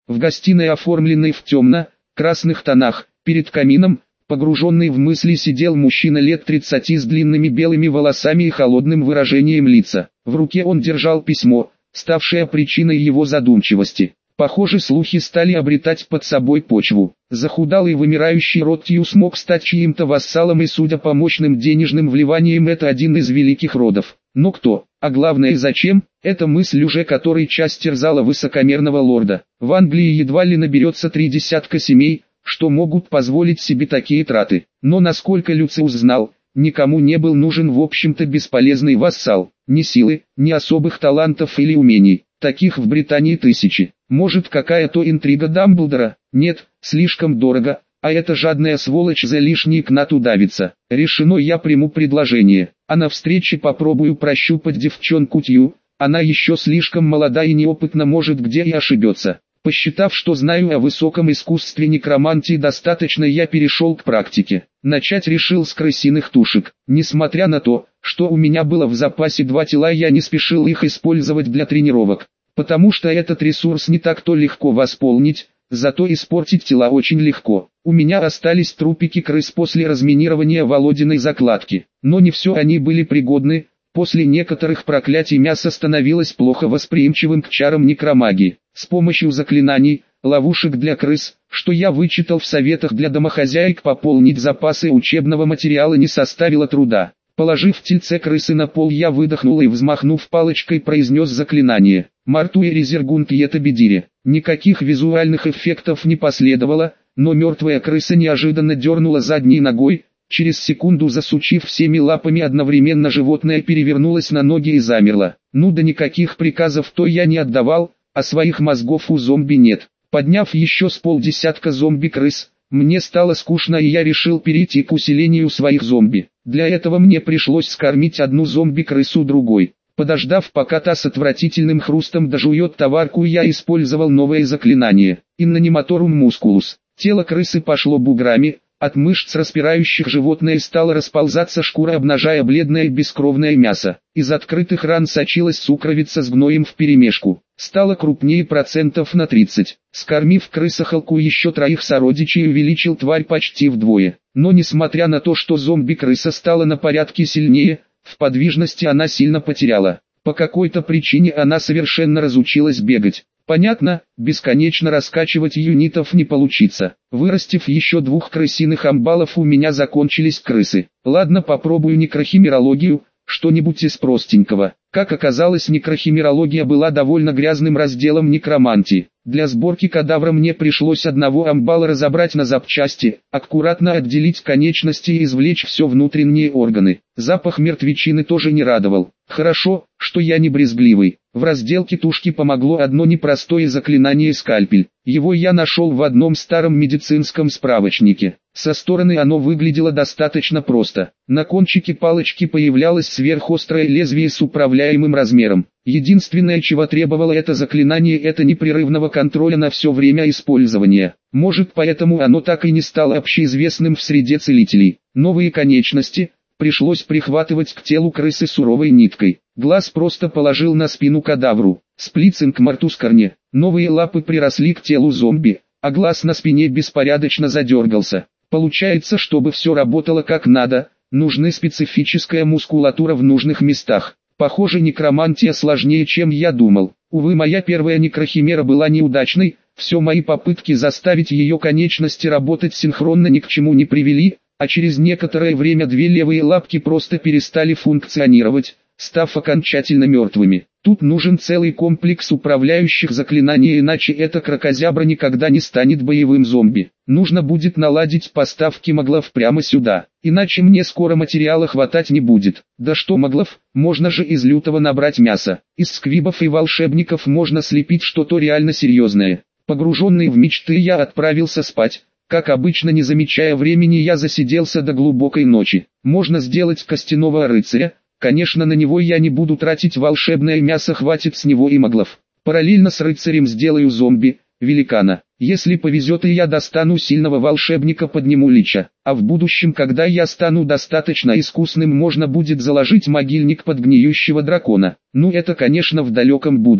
В гостиной, оформленной в темно-красных тонах, перед камином, погруженный в мысли, сидел мужчина лет 30 с длинными белыми волосами и холодным выражением лица. В руке он держал письмо, ставшее причиной его задумчивости. Похоже, слухи стали обретать под собой почву. Захудалый вымирающий род Тью смог стать чьим-то вассалом, и судя по мощным денежным вливаниям, это один из великих родов. Но кто, а главное зачем, эта мысль уже который час терзала высокомерного лорда. В Англии едва ли наберется 30 семей, что могут позволить себе такие траты. Но насколько Люциус знал, никому не был нужен в общем-то бесполезный вассал. Ни силы, ни особых талантов или умений. Таких в Британии тысячи. Может, какая-то интрига Дамблдора? Нет, слишком дорого, а эта жадная сволочь за лишний кнат удавится. Решено, я приму предложение, а на встрече попробую прощупать девчонку Тью. Она еще слишком молода и неопытна, может где и ошибется. Посчитав, что знаю о высоком искусстве некромантии достаточно, я перешел к практике. Начать решил с крысиных тушек. Несмотря на то, что у меня было в запасе 2 тела, я не спешил их использовать для тренировок. Потому что этот ресурс не так-то легко восполнить, зато испортить тела очень легко. У меня остались трупики крыс после разминирования Володиной закладки. Но не все они были пригодны. После некоторых проклятий мясо становилось плохо восприимчивым к чарам некромагии. С помощью заклинаний, ловушек для крыс, что я вычитал в советах для домохозяек, пополнить запасы учебного материала не составило труда. Положив тельце крысы на пол, я выдохнул и, взмахнув палочкой, произнес заклинание. Мартуи резергунт етабедире. Никаких визуальных эффектов не последовало, но мертвая крыса неожиданно дернула задней ногой. Через секунду, засучив всеми лапами одновременно, животное перевернулось на ноги и замерло. Ну да никаких приказов-то я не отдавал, а своих мозгов у зомби нет. Подняв еще с полдесятка зомби-крыс, мне стало скучно, и я решил перейти к усилению своих зомби. Для этого мне пришлось скормить одну зомби-крысу другой. Подождав, пока та с отвратительным хрустом дожует товарку, я использовал новое заклинание. Иннаниматорум мускулус. Тело крысы пошло буграми. От мышц, распирающих животное, стало расползаться шкура, обнажая бледное бескровное мясо. Из открытых ран сочилась сукровица с гноем вперемешку. Стало крупнее процентов на 30. Скормив крысохолку еще 3 сородичей, увеличил тварь почти вдвое. Но несмотря на то, что зомби-крыса стала на порядке сильнее, в подвижности она сильно потеряла. По какой-то причине она совершенно разучилась бегать. Понятно, бесконечно раскачивать юнитов не получится. Вырастив еще 2 крысиных амбалов, у меня закончились крысы. Ладно, попробую некрохимерологию, что-нибудь из простенького. Как оказалось, некрохимерология была довольно грязным разделом некромантии. Для сборки кадавра мне пришлось одного амбала разобрать на запчасти, аккуратно отделить конечности и извлечь все внутренние органы. Запах мертвечины тоже не радовал. Хорошо, что я не брезгливый. В разделке тушки помогло одно непростое заклинание скальпель. Его я нашел в одном старом медицинском справочнике. Со стороны оно выглядело достаточно просто. На кончике палочки появлялось сверхострое лезвие с управляемым размером. Единственное, чего требовало это заклинание, это непрерывного контроля на все время использования. Может, поэтому оно так и не стало общеизвестным в среде целителей. Новые конечности пришлось прихватывать к телу крысы суровой ниткой. Глаз просто положил на спину кадавру. Сплицинг мартускарне. Новые лапы приросли к телу зомби, а глаз на спине беспорядочно задергался. Получается, чтобы все работало как надо, нужны специфическая мускулатура в нужных местах. Похоже, некромантия сложнее, чем я думал. Увы, моя первая некрохимера была неудачной, все мои попытки заставить ее конечности работать синхронно ни к чему не привели, а через некоторое время 2 левые лапки просто перестали функционировать, став окончательно мертвыми. Тут нужен целый комплекс управляющих заклинаний, иначе эта кракозябра никогда не станет боевым зомби. Нужно будет наладить поставки моглов прямо сюда, иначе мне скоро материала хватать не будет. Да что моглов, можно же из лютого набрать мясо. Из сквибов и волшебников можно слепить что-то реально серьезное. Погруженный в мечты, я отправился спать. Как обычно, не замечая времени, я засиделся до глубокой ночи. Можно сделать костяного рыцаря. Конечно, на него я не буду тратить волшебное мясо, хватит с него и моглов. Параллельно с рыцарем сделаю зомби, великана. Если повезет, и я достану сильного волшебника, подниму лича. А в будущем, когда я стану достаточно искусным, можно будет заложить могильник под гниющего дракона. Ну это, конечно, в далеком будущем.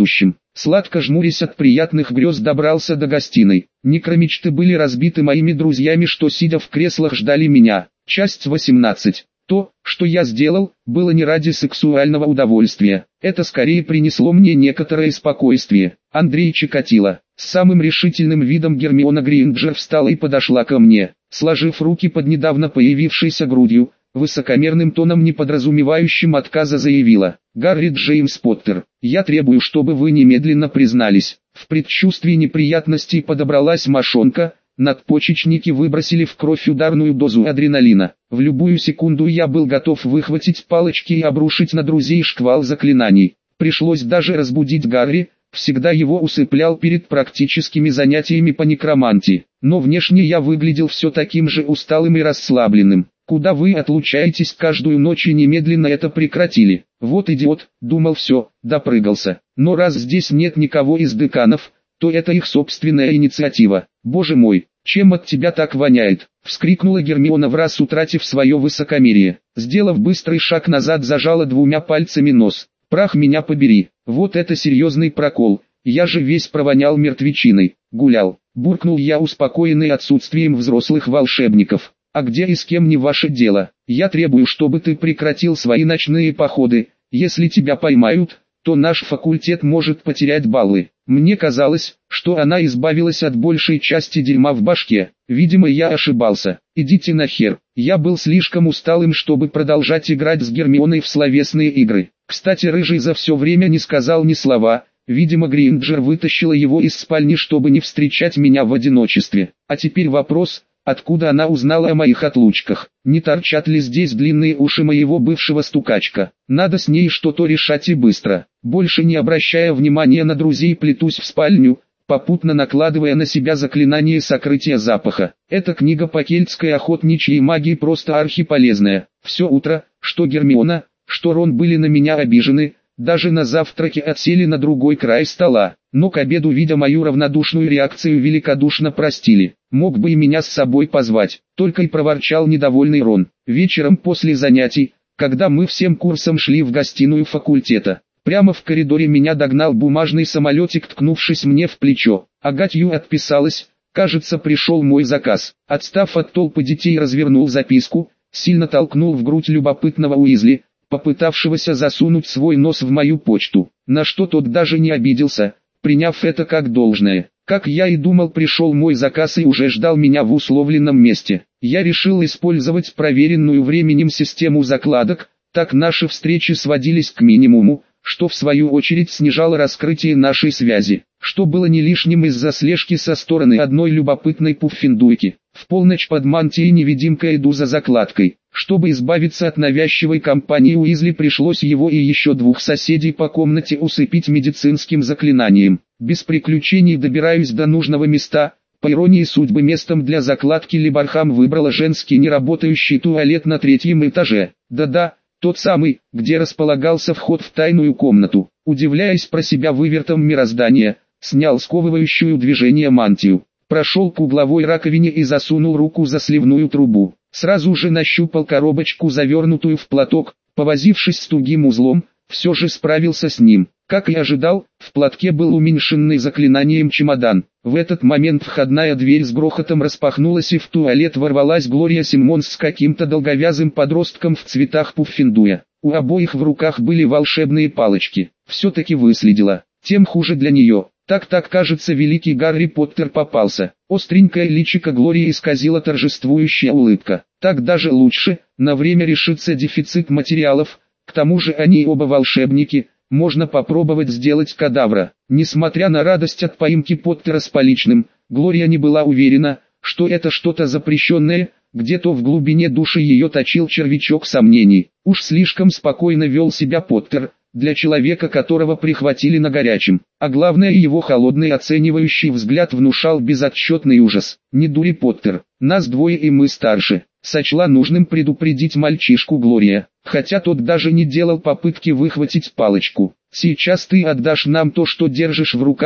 Сладко жмурясь от приятных грез, добрался до гостиной. Некромечты были разбиты моими друзьями, что сидя в креслах ждали меня. Часть 18. То, что я сделал, было не ради сексуального удовольствия. Это скорее принесло мне некоторое спокойствие. Андрей Чикатило. С самым решительным видом Гермиона Грейнджер встала и подошла ко мне, сложив руки под недавно появившейся грудью. Высокомерным тоном, не подразумевающим отказа, заявила: «Гарри Джеймс Поттер, я требую, чтобы вы немедленно признались». В предчувствии неприятностей подобралась мошонка, надпочечники выбросили в кровь ударную дозу адреналина. В любую секунду я был готов выхватить палочки и обрушить на друзей шквал заклинаний. Пришлось даже разбудить Гарри, всегда его усыплял перед практическими занятиями по некромантии. Но внешне я выглядел все таким же усталым и расслабленным. «Куда вы отлучаетесь каждую ночь и немедленно это прекратили?» «Вот идиот», думал, все, допрыгался. Но раз здесь нет никого из деканов, то это их собственная инициатива. «Боже мой, чем от тебя так воняет?» — вскрикнула Гермиона, враз утратив свое высокомерие. Сделав быстрый шаг назад, зажала двумя пальцами нос. «Прах меня побери, вот это серьезный прокол, я же весь провонял мертвечиной, гулял», — буркнул я, успокоенный отсутствием взрослых волшебников. «А где и с кем не ваше дело. Я требую, чтобы ты прекратил свои ночные походы. Если тебя поймают, то наш факультет может потерять баллы». Мне казалось, что она избавилась от большей части дерьма в башке. Видимо, я ошибался. «Идите нахер». Я был слишком усталым, чтобы продолжать играть с Гермионой в словесные игры. Кстати, Рыжий за все время не сказал ни слова. Видимо, Грейнджер вытащила его из спальни, чтобы не встречать меня в одиночестве. А теперь вопрос: откуда она узнала о моих отлучках? Не торчат ли здесь длинные уши моего бывшего стукачка? Надо с ней что-то решать и быстро. Больше не обращая внимания на друзей, плетусь в спальню, попутно накладывая на себя заклинание сокрытия запаха. Эта книга по кельтской охотничьей магии просто архиполезная. Все утро, что Гермиона, что Рон были на меня обижены, даже на завтраке отсели на другой край стола, но к обеду, видя мою равнодушную реакцию, великодушно простили. «Мог бы и меня с собой позвать», — только и проворчал недовольный Рон. Вечером после занятий, когда мы всем курсом шли в гостиную факультета, прямо в коридоре меня догнал бумажный самолетик, ткнувшись мне в плечо. Агатью отписалась, кажется, пришел мой заказ. Отстав от толпы детей, развернул записку, сильно толкнул в грудь любопытного Уизли, попытавшегося засунуть свой нос в мою почту, на что тот даже не обиделся, приняв это как должное. Как я и думал, пришел мой заказ и уже ждал меня в условленном месте. Я решил использовать проверенную временем систему закладок, так наши встречи сводились к минимуму, что в свою очередь снижало раскрытие нашей связи, что было не лишним из-за слежки со стороны одной любопытной пуффиндуйки. В полночь под мантией невидимка иду за закладкой. Чтобы избавиться от навязчивой компании Уизли, пришлось его и еще двух соседей по комнате усыпить медицинским заклинанием. Без приключений добираюсь до нужного места. По иронии судьбы, местом для закладки Либархам выбрала женский неработающий туалет на 3-м этаже. Да-да, тот самый, где располагался вход в тайную комнату. Удивляясь про себя вывертом мироздания, снял сковывающую движение мантию, прошел к угловой раковине и засунул руку за сливную трубу. Сразу же нащупал коробочку, завернутую в платок, повозившись с тугим узлом, все же справился с ним. Как и ожидал, в платке был уменьшенный заклинанием чемодан. В этот момент входная дверь с грохотом распахнулась, и в туалет ворвалась Глория Симмонс с каким-то долговязым подростком в цветах пуффиндуя. У обоих в руках были волшебные палочки. Все-таки выследила. Тем хуже для нее. Так, кажется, великий Гарри Поттер попался. Остренькое личико Глории исказила торжествующая улыбка. Так даже лучше, на время решится дефицит материалов, к тому же они оба волшебники, можно попробовать сделать кадавра. Несмотря на радость от поимки Поттера с поличным, Глория не была уверена, что это что-то запрещенное, где-то в глубине души ее точил червячок сомнений. Уж слишком спокойно вел себя Поттер, для человека, которого прихватили на горячем, а главное, его холодный оценивающий взгляд внушал безотчетный ужас. «Не дури, Поттер, нас двое и мы старше», — сочла нужным предупредить мальчишку Глория, хотя тот даже не делал попытки выхватить палочку. «Сейчас ты отдашь нам то, что держишь в руках,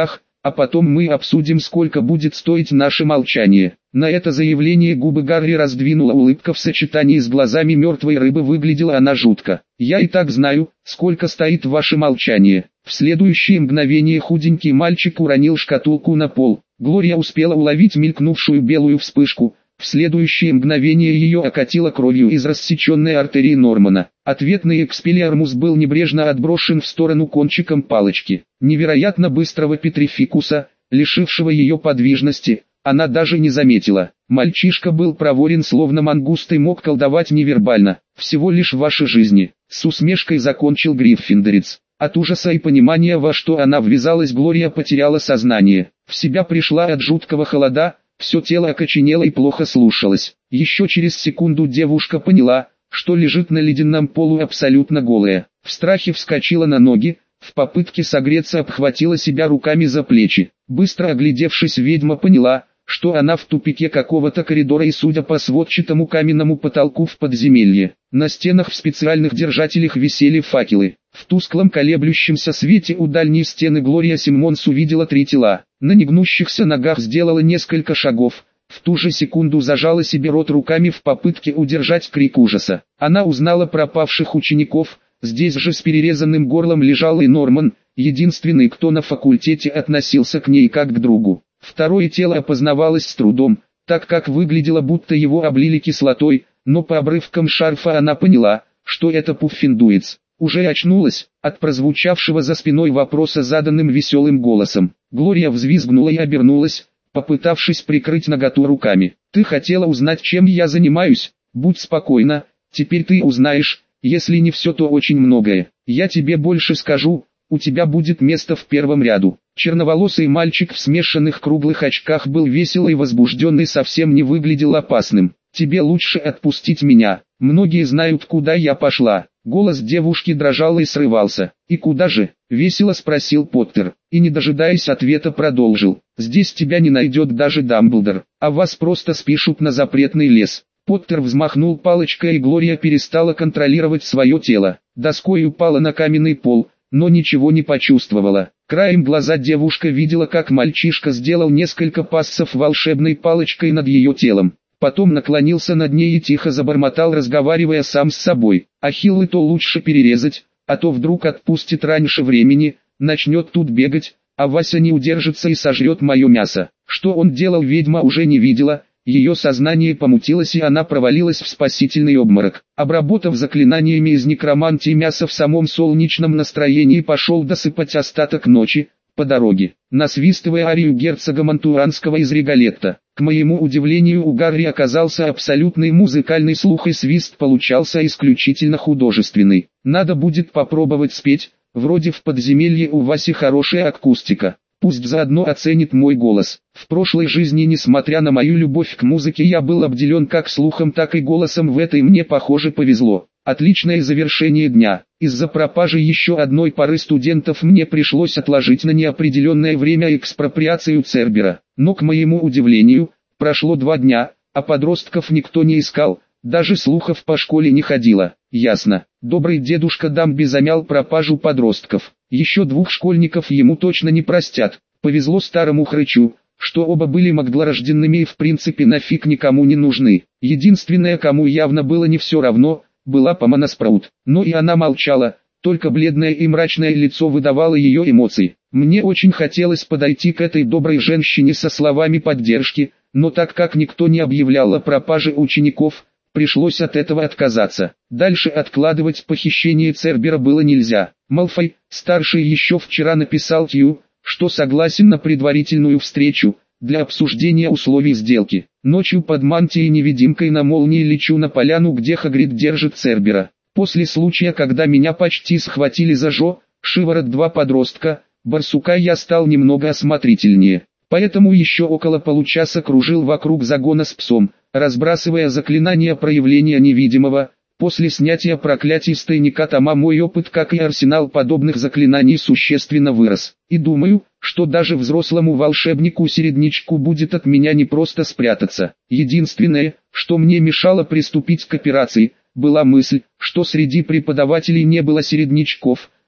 а потом мы обсудим, сколько будет стоить наше молчание». На это заявление губы Гарри раздвинула улыбка, в сочетании с глазами мертвой рыбы выглядела она жутко. «Я и так знаю, сколько стоит ваше молчание». В следующее мгновение худенький мальчик уронил шкатулку на пол. Глория успела уловить мелькнувшую белую вспышку. В следующее мгновение ее окатило кровью из рассеченной артерии Нормана. Ответный экспеллиармус был небрежно отброшен в сторону кончиком палочки. Невероятно быстрого петрификуса, лишившего ее подвижности, она даже не заметила. Мальчишка был проворен, словно мангуст, и мог колдовать невербально. «Всего лишь в вашей жизни», — с усмешкой закончил Гриффиндорец. От ужаса и понимания, во что она ввязалась, Глория потеряла сознание. В себя пришла от жуткого холода, все тело окоченело и плохо слушалось. Еще через секунду девушка поняла, что лежит на ледяном полу абсолютно голая. В страхе вскочила на ноги, в попытке согреться обхватила себя руками за плечи. Быстро оглядевшись, ведьма поняла, что она в тупике какого-то коридора и, судя по сводчатому каменному потолку, в подземелье. На стенах в специальных держателях висели факелы. В тусклом колеблющемся свете у дальней стены Глория Симмонс увидела 3 тела. На негнущихся ногах сделала несколько шагов. В ту же секунду зажала себе рот руками в попытке удержать крик ужаса. Она узнала пропавших учеников. Здесь же с перерезанным горлом лежал и Норман, единственный, кто на факультете относился к ней как к другу. Второе тело опознавалось с трудом, так как выглядело, будто его облили кислотой, но по обрывкам шарфа она поняла, что это Пуффиндуец. Уже очнулась от прозвучавшего за спиной вопроса, заданным веселым голосом. Глория взвизгнула и обернулась, попытавшись прикрыть наготу руками. «Ты хотела узнать, чем я занимаюсь? Будь спокойна, теперь ты узнаешь, если не все, то очень многое. Я тебе больше скажу, у тебя будет место в первом ряду». Черноволосый мальчик в смешанных круглых очках был весел и возбужденный, совсем не выглядел опасным. «Тебе лучше отпустить меня, многие знают, куда я пошла». Голос девушки дрожал и срывался. «И куда же?» — весело спросил Поттер, и, не дожидаясь ответа, продолжил. «Здесь тебя не найдет даже Дамблдор, а вас просто спишут на запретный лес». Поттер взмахнул палочкой, и Глория перестала контролировать свое тело. Доской упала на каменный пол, но ничего не почувствовала. Краем глаза девушка видела, как мальчишка сделал несколько пассов волшебной палочкой над ее телом. Потом наклонился над ней и тихо забормотал, разговаривая сам с собой. «Ахиллы то лучше перерезать, а то вдруг отпустит раньше времени, начнет тут бегать, а Вася не удержится и сожрет мое мясо». Что он делал, ведьма уже не видела. Ее сознание помутилось, и она провалилась в спасительный обморок. Обработав заклинаниями из некромантии мясо, в самом солнечном настроении пошел досыпать остаток ночи, по дороге, насвистывая арию герцога Мантуанского из Риголетто. К моему удивлению, у Гарри оказался абсолютный музыкальный слух, и свист получался исключительно художественный. Надо будет попробовать спеть, вроде в подземелье у Васи хорошая акустика. Пусть заодно оценит мой голос. В прошлой жизни, несмотря на мою любовь к музыке, я был обделен как слухом, так и голосом. В этой мне, похоже, повезло. Отличное завершение дня. Из-за пропажи еще одной пары студентов мне пришлось отложить на неопределенное время экспроприацию Цербера. Но, к моему удивлению, прошло 2 дня, а подростков никто не искал, даже слухов по школе не ходило. Ясно. Добрый дедушка Дамби замял пропажу подростков. Еще 2 школьников ему точно не простят. Повезло старому хрычу, что оба были маглорожденными и в принципе нафиг никому не нужны. Единственное, кому явно было не все равно, была Помона Спраут. Но и она молчала, только бледное и мрачное лицо выдавало ее эмоции. Мне очень хотелось подойти к этой доброй женщине со словами поддержки, но так как никто не объявлял о пропаже учеников, пришлось от этого отказаться. Дальше откладывать похищение Цербера было нельзя. Малфой, старший, еще вчера написал Тью, что согласен на предварительную встречу, для обсуждения условий сделки. Ночью под мантией-невидимкой на молнии лечу на поляну, где Хагрид держит Цербера. После случая, когда меня почти схватили за шиворот 2 подростка, барсука, я стал немного осмотрительнее. Поэтому еще около получаса кружил вокруг загона с псом, разбрасывая заклинания проявления невидимого. После снятия проклятий с тайника Тома мой опыт, как и арсенал подобных заклинаний, существенно вырос. И думаю, что даже взрослому волшебнику-середнячку будет от меня не просто спрятаться. Единственное, что мне мешало приступить к операции, была мысль, что среди преподавателей не было середнячков,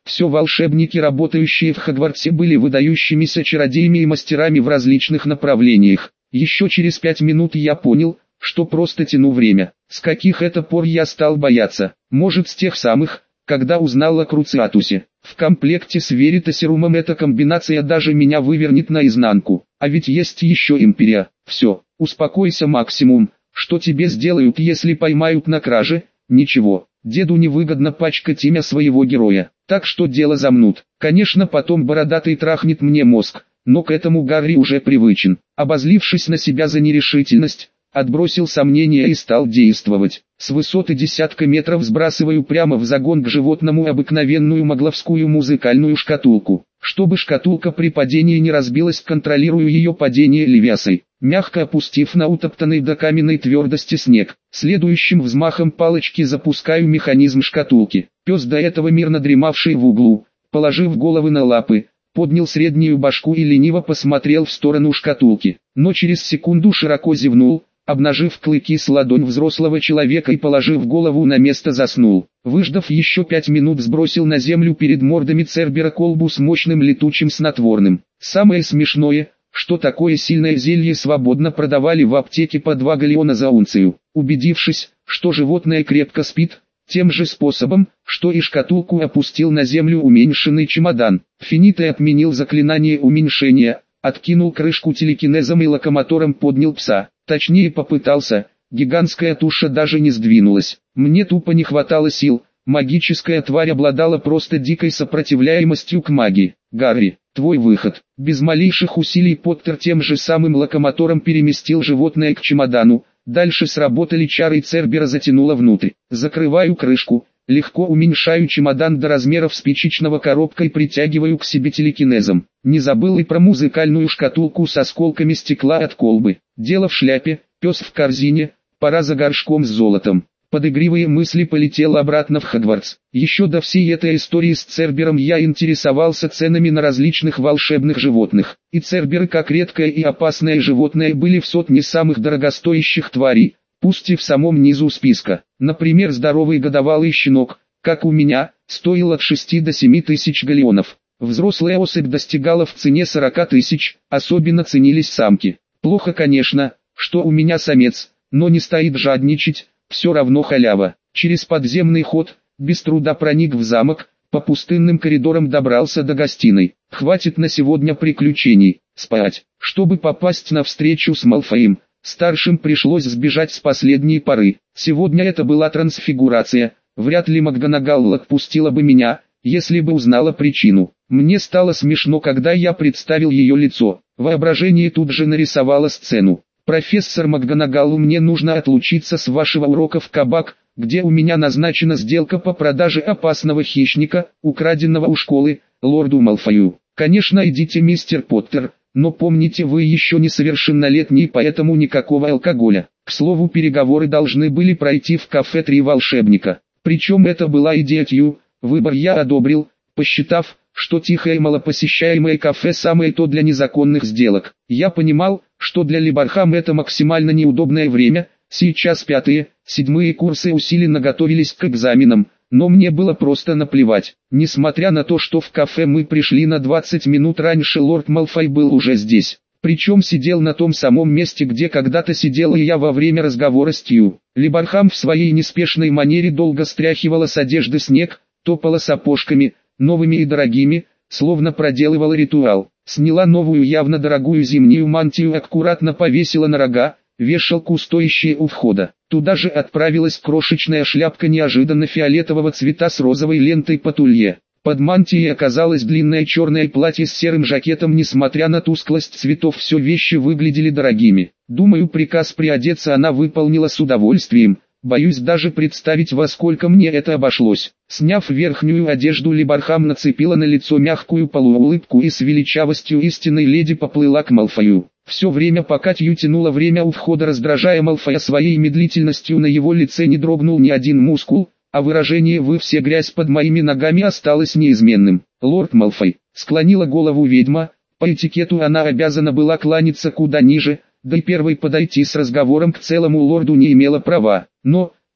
Все волшебники, работающие в Хогвартсе, были выдающимися чародеями и мастерами в различных направлениях. Еще через 5 минут я понял, что просто тяну время. С каких это пор я стал бояться? Может, с тех самых, когда узнал о Круциатусе. В комплекте с Веритасерумом эта комбинация даже меня вывернет наизнанку. А ведь есть еще Империя. Все, успокойся, Максимум. Что тебе сделают, если поймают на краже? Ничего. Деду невыгодно пачкать имя своего героя. Так что дело замнут. Конечно, потом бородатый трахнет мне мозг. Но к этому Гарри уже привычен. Обозлившись на себя за нерешительность, отбросил сомнения и стал действовать. С высоты десятка метров сбрасываю прямо в загон к животному обыкновенную магловскую музыкальную шкатулку. Чтобы шкатулка при падении не разбилась, контролирую ее падение левиасой, мягко опустив на утоптанный до каменной твердости снег. Следующим взмахом палочки запускаю механизм шкатулки. Пес, до этого мирно дремавший в углу, положив головы на лапы, поднял среднюю башку и лениво посмотрел в сторону шкатулки. Но через секунду широко зевнул, обнажив клыки с ладонь взрослого человека и положив голову на место заснул. Выждав еще 5 минут, сбросил на землю перед мордами Цербера колбу с мощным летучим снотворным. Самое смешное, что такое сильное зелье свободно продавали в аптеке по 2 галлеона за унцию. Убедившись, что животное крепко спит, тем же способом, что и шкатулку, опустил на землю уменьшенный чемодан. Финитой отменил заклинание уменьшения, откинул крышку телекинезом и локомотором поднял пса. Точнее попытался, гигантская туша даже не сдвинулась. Мне тупо не хватало сил, магическая тварь обладала просто дикой сопротивляемостью к магии. «Гарри, твой выход». Без малейших усилий Поттер тем же самым локомотором переместил животное к чемодану. Дальше сработали чары и Цербера затянуло внутрь. Закрываю крышку, легко уменьшаю чемодан до размеров спичечного коробка и притягиваю к себе телекинезом. Не забыл и про музыкальную шкатулку с осколками стекла от колбы. Дело в шляпе, пес в корзине, пора за горшком с золотом. Под игривые мысли полетел обратно в Хогвартс. Еще до всей этой истории с Цербером я интересовался ценами на различных волшебных животных. И Церберы, как редкое и опасное животное, были в сотне самых дорогостоящих тварей, пусть и в самом низу списка. Например, здоровый годовалый щенок, как у меня, стоил от 6 до 7 тысяч галлеонов. Взрослая особь достигала в цене 40 тысяч, особенно ценились самки. Плохо, конечно, что у меня самец, но не стоит жадничать. Все равно халява. Через подземный ход, без труда проник в замок, по пустынным коридорам добрался до гостиной. Хватит на сегодня приключений, спать. Чтобы попасть на встречу с Малфоем, старшим пришлось сбежать с последней поры. Сегодня это была трансфигурация, вряд ли МакГонагал отпустила бы меня, если бы узнала причину. Мне стало смешно, когда я представил ее лицо. Воображение тут же нарисовало сцену. «Профессор МакГонагал, мне нужно отлучиться с вашего урока в кабак, где у меня назначена сделка по продаже опасного хищника, украденного у школы, лорду Малфою. Конечно, идите, мистер Поттер, но помните, вы еще несовершеннолетний, поэтому никакого алкоголя». К слову, переговоры должны были пройти в кафе «Три волшебника». Причем это была идея Тью, выбор я одобрил, посчитав, что тихое малопосещаемое кафе самое то для незаконных сделок. Я понимал, что для Либархам это максимально неудобное время, сейчас 5-е, 7-е курсы усиленно готовились к экзаменам, но мне было просто наплевать. Несмотря на то, что в кафе мы пришли на 20 минут раньше, лорд Малфой был уже здесь. Причем сидел на том самом месте, где когда-то сидела и я во время разговора с Тью. Либархам в своей неспешной манере долго стряхивала с одежды снег, топала сапожками, новыми и дорогими, словно проделывала ритуал. Сняла новую явно дорогую зимнюю мантию, аккуратно повесила на рога, вешалку, стоящую у входа. Туда же отправилась крошечная шляпка неожиданно фиолетового цвета с розовой лентой по тулье. Под мантией оказалось длинное черное платье с серым жакетом. Несмотря на тусклость цветов, все вещи выглядели дорогими. Думаю, приказ приодеться она выполнила с удовольствием. Боюсь даже представить, во сколько мне это обошлось. Сняв верхнюю одежду, Либархам нацепила на лицо мягкую полуулыбку и с величавостью истинной леди поплыла к Малфою. Все время, пока Тью тянула время у входа, раздражая Малфоя своей медлительностью, на его лице не дрогнул ни один мускул, а выражение «вы все грязь под моими ногами» осталось неизменным. «Лорд Малфой», — склонила голову ведьма, по этикету она обязана была кланяться куда ниже, да и первой подойти с разговором к целому лорду не имела права. Но,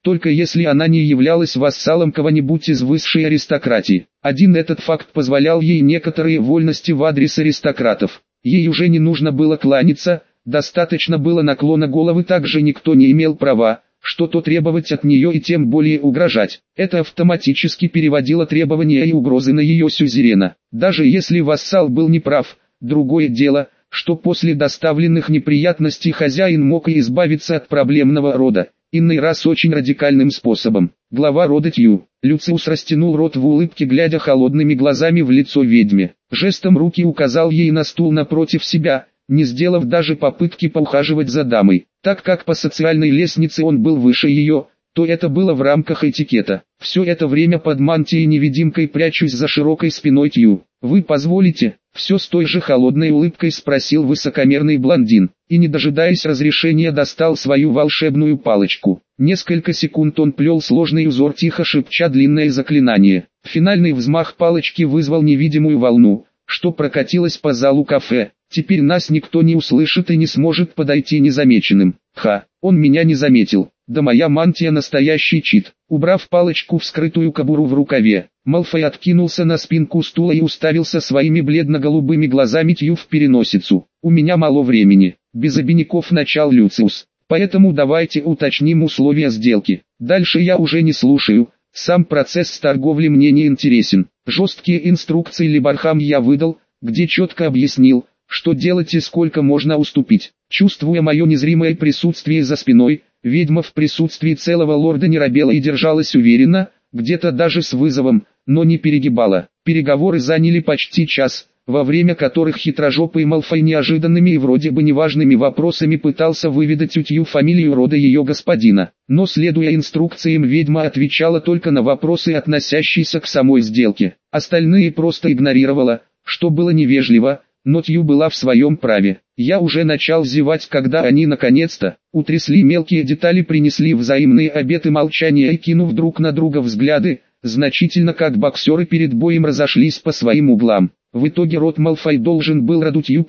только если она не являлась вассалом кого-нибудь из высшей аристократии. Один этот факт позволял ей некоторые вольности в адрес аристократов. Ей уже не нужно было кланяться, достаточно было наклона головы, также никто не имел права что-то требовать от нее и тем более угрожать. Это автоматически переводило требования и угрозы на ее сюзерена. Даже если вассал был неправ, другое дело, что после доставленных неприятностей хозяин мог и избавиться от проблемного рода, иной раз очень радикальным способом. Глава рода Тью. Люциус растянул рот в улыбке, глядя холодными глазами в лицо ведьме. Жестом руки указал ей на стул напротив себя, не сделав даже попытки поухаживать за дамой. Так как по социальной лестнице он был выше ее, то это было в рамках этикета. Все это время под мантией-невидимкой прячусь за широкой спиной Тью. «Вы позволите?» — все с той же холодной улыбкой спросил высокомерный блондин, и не дожидаясь разрешения достал свою волшебную палочку. Несколько секунд он плел сложный узор, тихо шепча длинное заклинание. Финальный взмах палочки вызвал невидимую волну, что прокатилась по залу кафе. Теперь нас никто не услышит и не сможет подойти незамеченным. Ха, он меня не заметил. Да моя мантия настоящий чит. Убрав палочку в скрытую кобуру в рукаве, Малфой откинулся на спинку стула и уставился своими бледно-голубыми глазами Тью в переносицу. «У меня мало времени», — без обиняков начал Люциус. «Поэтому давайте уточним условия сделки. Дальше я уже не слушаю, сам процесс торговли мне не интересен. Жесткие инструкции Либархам я выдал, где четко объяснил, что делать и сколько можно уступить. Чувствуя мое незримое присутствие за спиной, ведьма в присутствии целого лорда не робела и держалась уверенно, где-то даже с вызовом, но не перегибала. Переговоры заняли почти час, во время которых хитрожопый Малфой неожиданными и вроде бы неважными вопросами пытался выведать у Тью фамилию рода ее господина. Но следуя инструкциям, ведьма отвечала только на вопросы, относящиеся к самой сделке. Остальные просто игнорировала, что было невежливо, но Тью была в своем праве. Я уже начал зевать, когда они наконец-то утрясли мелкие детали, принесли взаимные обеты молчания и, кинув друг на друга взгляды, значительно как боксеры перед боем разошлись по своим углам. В итоге род Малфой должен был роду Тью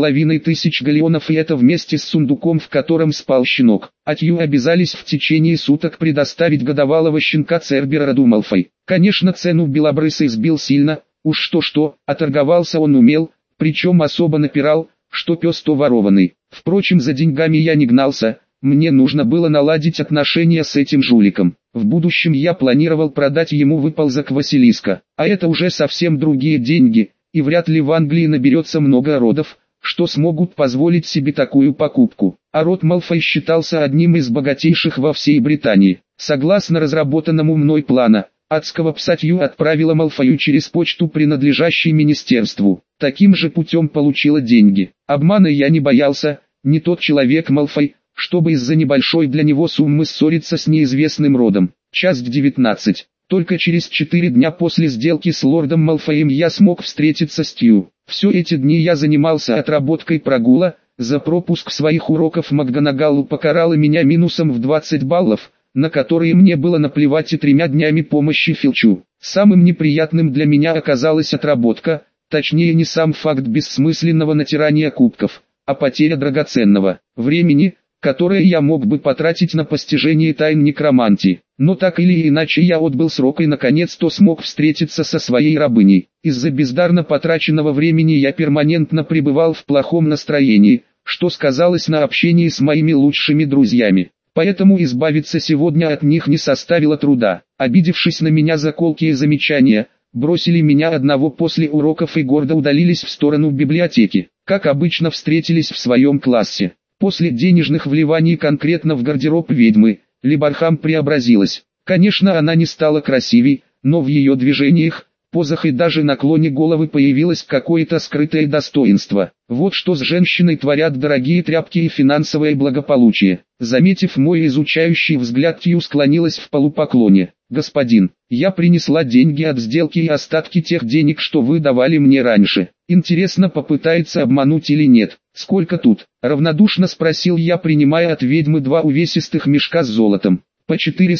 5500 галеонов, и это вместе с сундуком, в котором спал щенок. А Тью обязались в течение суток предоставить годовалого щенка Цербера роду Малфой. Конечно, цену белобрысый сбил сильно, уж что-что, а торговался он умел, причем особо напирал, что пес то ворованный. Впрочем, за деньгами я не гнался, мне нужно было наладить отношения с этим жуликом. В будущем я планировал продать ему выползок Василиска, а это уже совсем другие деньги, и вряд ли в Англии наберется много родов, что смогут позволить себе такую покупку. А род Малфой считался одним из богатейших во всей Британии. Согласно разработанному мной плану, адского пса Тью отправила Малфою через почту, принадлежащей министерству. Таким же путем получила деньги. Обмана я не боялся, не тот человек Малфой, чтобы из-за небольшой для него суммы ссориться с неизвестным родом. Часть 19. Только через 4 дня после сделки с лордом Малфоем я смог встретиться с Тью. Все эти дни я занимался отработкой прогула, за пропуск своих уроков МакГонагалл покарала меня минусом в 20 баллов, на которые мне было наплевать, и 3 днями помощи Филчу. Самым неприятным для меня оказалась отработка, точнее не сам факт бессмысленного натирания кубков, а потеря драгоценного времени, которое я мог бы потратить на постижение тайн некромантии. Но так или иначе я отбыл срок и наконец-то смог встретиться со своей рабыней. Из-за бездарно потраченного времени я перманентно пребывал в плохом настроении, что сказалось на общении с моими лучшими друзьями. Поэтому избавиться сегодня от них не составило труда. Обидевшись на меня за колкие замечания, бросили меня одного после уроков и гордо удалились в сторону библиотеки. Как обычно, встретились в своем классе. После денежных вливаний конкретно в гардероб ведьмы, Либархам преобразилась. Конечно, она не стала красивей, но в ее движениях, позах и даже наклоне головы появилось какое-то скрытое достоинство. Вот что с женщиной творят дорогие тряпки и финансовое благополучие. Заметив мой изучающий взгляд, Тью склонилась в полупоклоне. «Господин, я принесла деньги от сделки и остатки тех денег, что вы давали мне раньше. Интересно, попытается обмануть или нет?» «Сколько тут?» — равнодушно спросил я, принимая от ведьмы 2 увесистых мешка с золотом. «По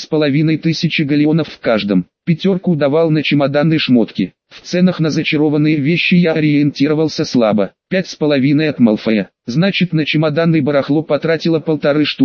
4500 галеонов в каждом. Пятерку давал на чемоданные шмотки. В ценах на зачарованные вещи я ориентировался слабо. 5,5 от Малфоя. Значит, на чемоданное барахло потратила 1,5 штуки.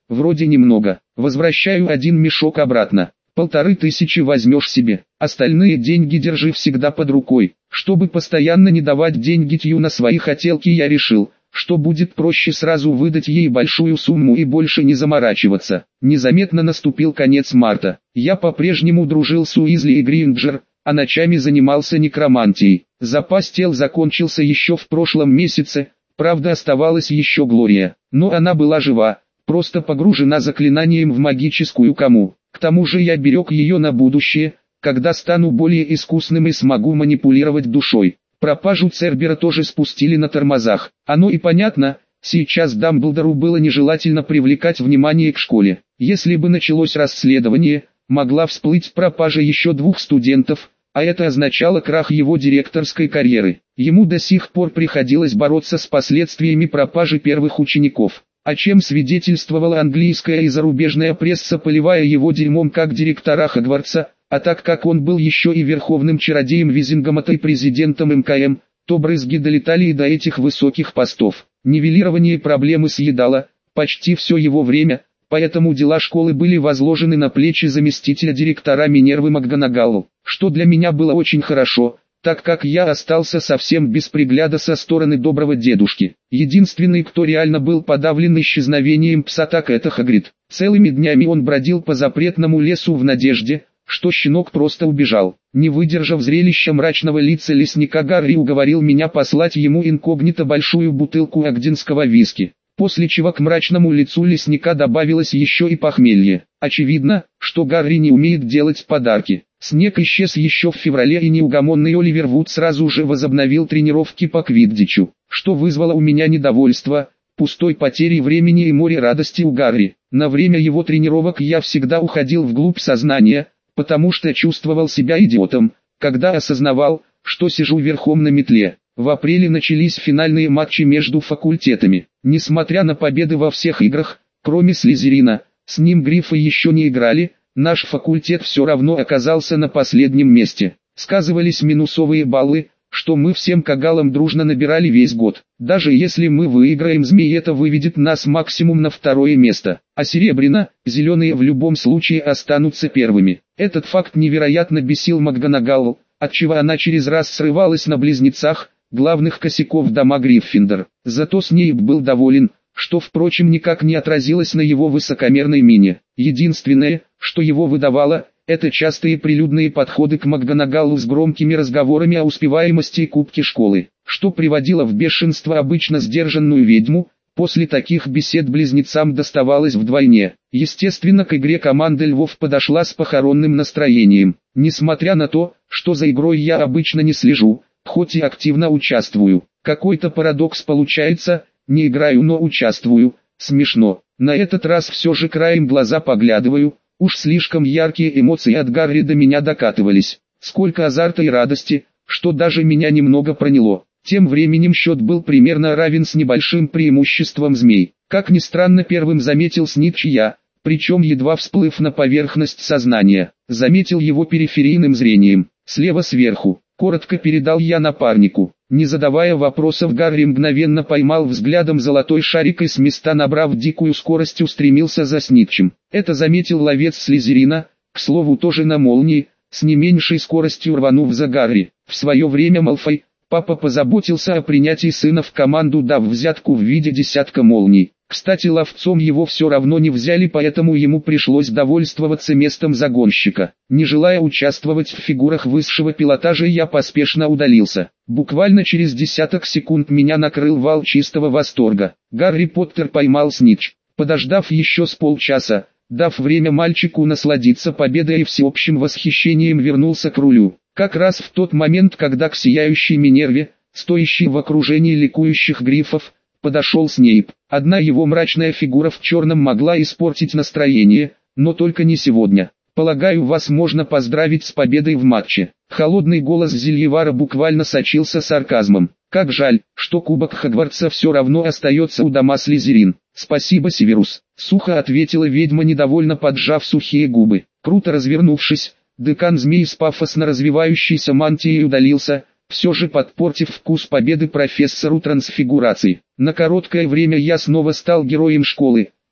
Вроде немного. Возвращаю 1 мешок обратно. 1500 возьмешь себе. Остальные деньги держи всегда под рукой. Чтобы постоянно не давать деньги Тью на свои хотелки, я решил, что будет проще сразу выдать ей большую сумму и больше не заморачиваться. Незаметно наступил конец марта. Я по-прежнему дружил с Уизли и Гринджер, а ночами занимался некромантией. Запас тел закончился еще в прошлом месяце, правда оставалась еще Глория, но она была жива, просто погружена заклинанием в магическую кому. К тому же я берег ее на будущее, когда стану более искусным и смогу манипулировать душой. Пропажу Цербера тоже спустили на тормозах. Оно и понятно, сейчас Дамблдору было нежелательно привлекать внимание к школе. Если бы началось расследование, могла всплыть пропажа еще 2 студентов, а это означало крах его директорской карьеры. Ему до сих пор приходилось бороться с последствиями пропажи первых учеников, о чем свидетельствовала английская и зарубежная пресса, поливая его дерьмом как директора Хогвартса. А так как он был еще и верховным чародеем Визингамата и президентом МКМ, то брызги долетали и до этих высоких постов. Нивелирование проблемы съедало почти все его время, поэтому дела школы были возложены на плечи заместителя директора Минервы МакГонагалл, что для меня было очень хорошо, так как я остался совсем без пригляда со стороны доброго дедушки. Единственный, кто реально был подавлен исчезновением пса, так это Хагрид. Целыми днями он бродил по запретному лесу в надежде, что щенок просто убежал. Не выдержав зрелища мрачного лица лесника, Гарри уговорил меня послать ему инкогнито большую бутылку агденского виски, после чего к мрачному лицу лесника добавилось еще и похмелье. Очевидно, что Гарри не умеет делать подарки. Снег исчез еще в феврале, и неугомонный Оливер Вуд сразу же возобновил тренировки по квиддичу, что вызвало у меня недовольство, пустой потерей времени и море радости у Гарри. На время его тренировок я всегда уходил вглубь сознания, потому что чувствовал себя идиотом, когда осознавал, что сижу верхом на метле. В апреле начались финальные матчи между факультетами. Несмотря на победы во всех играх, кроме Слизерина, с ним Гриффы еще не играли, наш факультет все равно оказался на последнем месте. Сказывались минусовые баллы, что мы всем кагалам дружно набирали весь год. Даже если мы выиграем Змей, это выведет нас максимум на 2-е место, а серебряно-зеленые в любом случае останутся первыми. Этот факт невероятно бесил МакГонагалл, отчего она через раз срывалась на близнецах, главных косяков дома Гриффиндор. Зато Снейп был доволен, что впрочем никак не отразилось на его высокомерной мине. Единственное, что его выдавало, это частые прилюдные подходы к МакГонагаллу с громкими разговорами о успеваемости и кубке школы, что приводило в бешенство обычно сдержанную ведьму. После таких бесед близнецам доставалось вдвойне. Естественно, к игре команда Львов подошла с похоронным настроением. Несмотря на то, что за игрой я обычно не слежу, хоть и активно участвую. Какой-то парадокс получается, не играю, но участвую. Смешно. На этот раз все же краем глаза поглядываю. Уж слишком яркие эмоции от Гарри до меня докатывались. Сколько азарта и радости, что даже меня немного проняло. Тем временем счет был примерно равен с небольшим преимуществом Змей. Как ни странно, первым заметил Снитч я, причем едва всплыв на поверхность сознания. Заметил его периферийным зрением, слева сверху. Коротко передал я напарнику. Не задавая вопросов, Гарри мгновенно поймал взглядом золотой шарик и с места, набрав дикую скорость, устремился за Снитчем. Это заметил ловец Слизерина, к слову тоже на молнии, с не меньшей скоростью рванув за Гарри. В свое время Малфой, папа, позаботился о принятии сына в команду, дав взятку в виде 10 молний. Кстати, ловцом его все равно не взяли, поэтому ему пришлось довольствоваться местом загонщика. Не желая участвовать в фигурах высшего пилотажа, я поспешно удалился. Буквально через 10 секунд меня накрыл вал чистого восторга. Гарри Поттер поймал Снитч. Подождав еще с полчаса, дав время мальчику насладиться победой и всеобщим восхищением, вернулся к рулю. Как раз в тот момент, когда к сияющей Минерве, стоящей в окружении ликующих грифов, подошел Снейп. Одна его мрачная фигура в черном могла испортить настроение, но только не сегодня. Полагаю, вас можно поздравить с победой в матче. Холодный голос Зельевара буквально сочился сарказмом. Как жаль, что кубок Хогвартса все равно остается у дома Слизерин. Спасибо, Северус. Сухо ответила ведьма, недовольно поджав сухие губы. Круто развернувшись, декан Змей с пафосно развивающейся мантией удалился, все же подпортив вкус победы профессору трансфигурации. На короткое время я снова стал героем школы,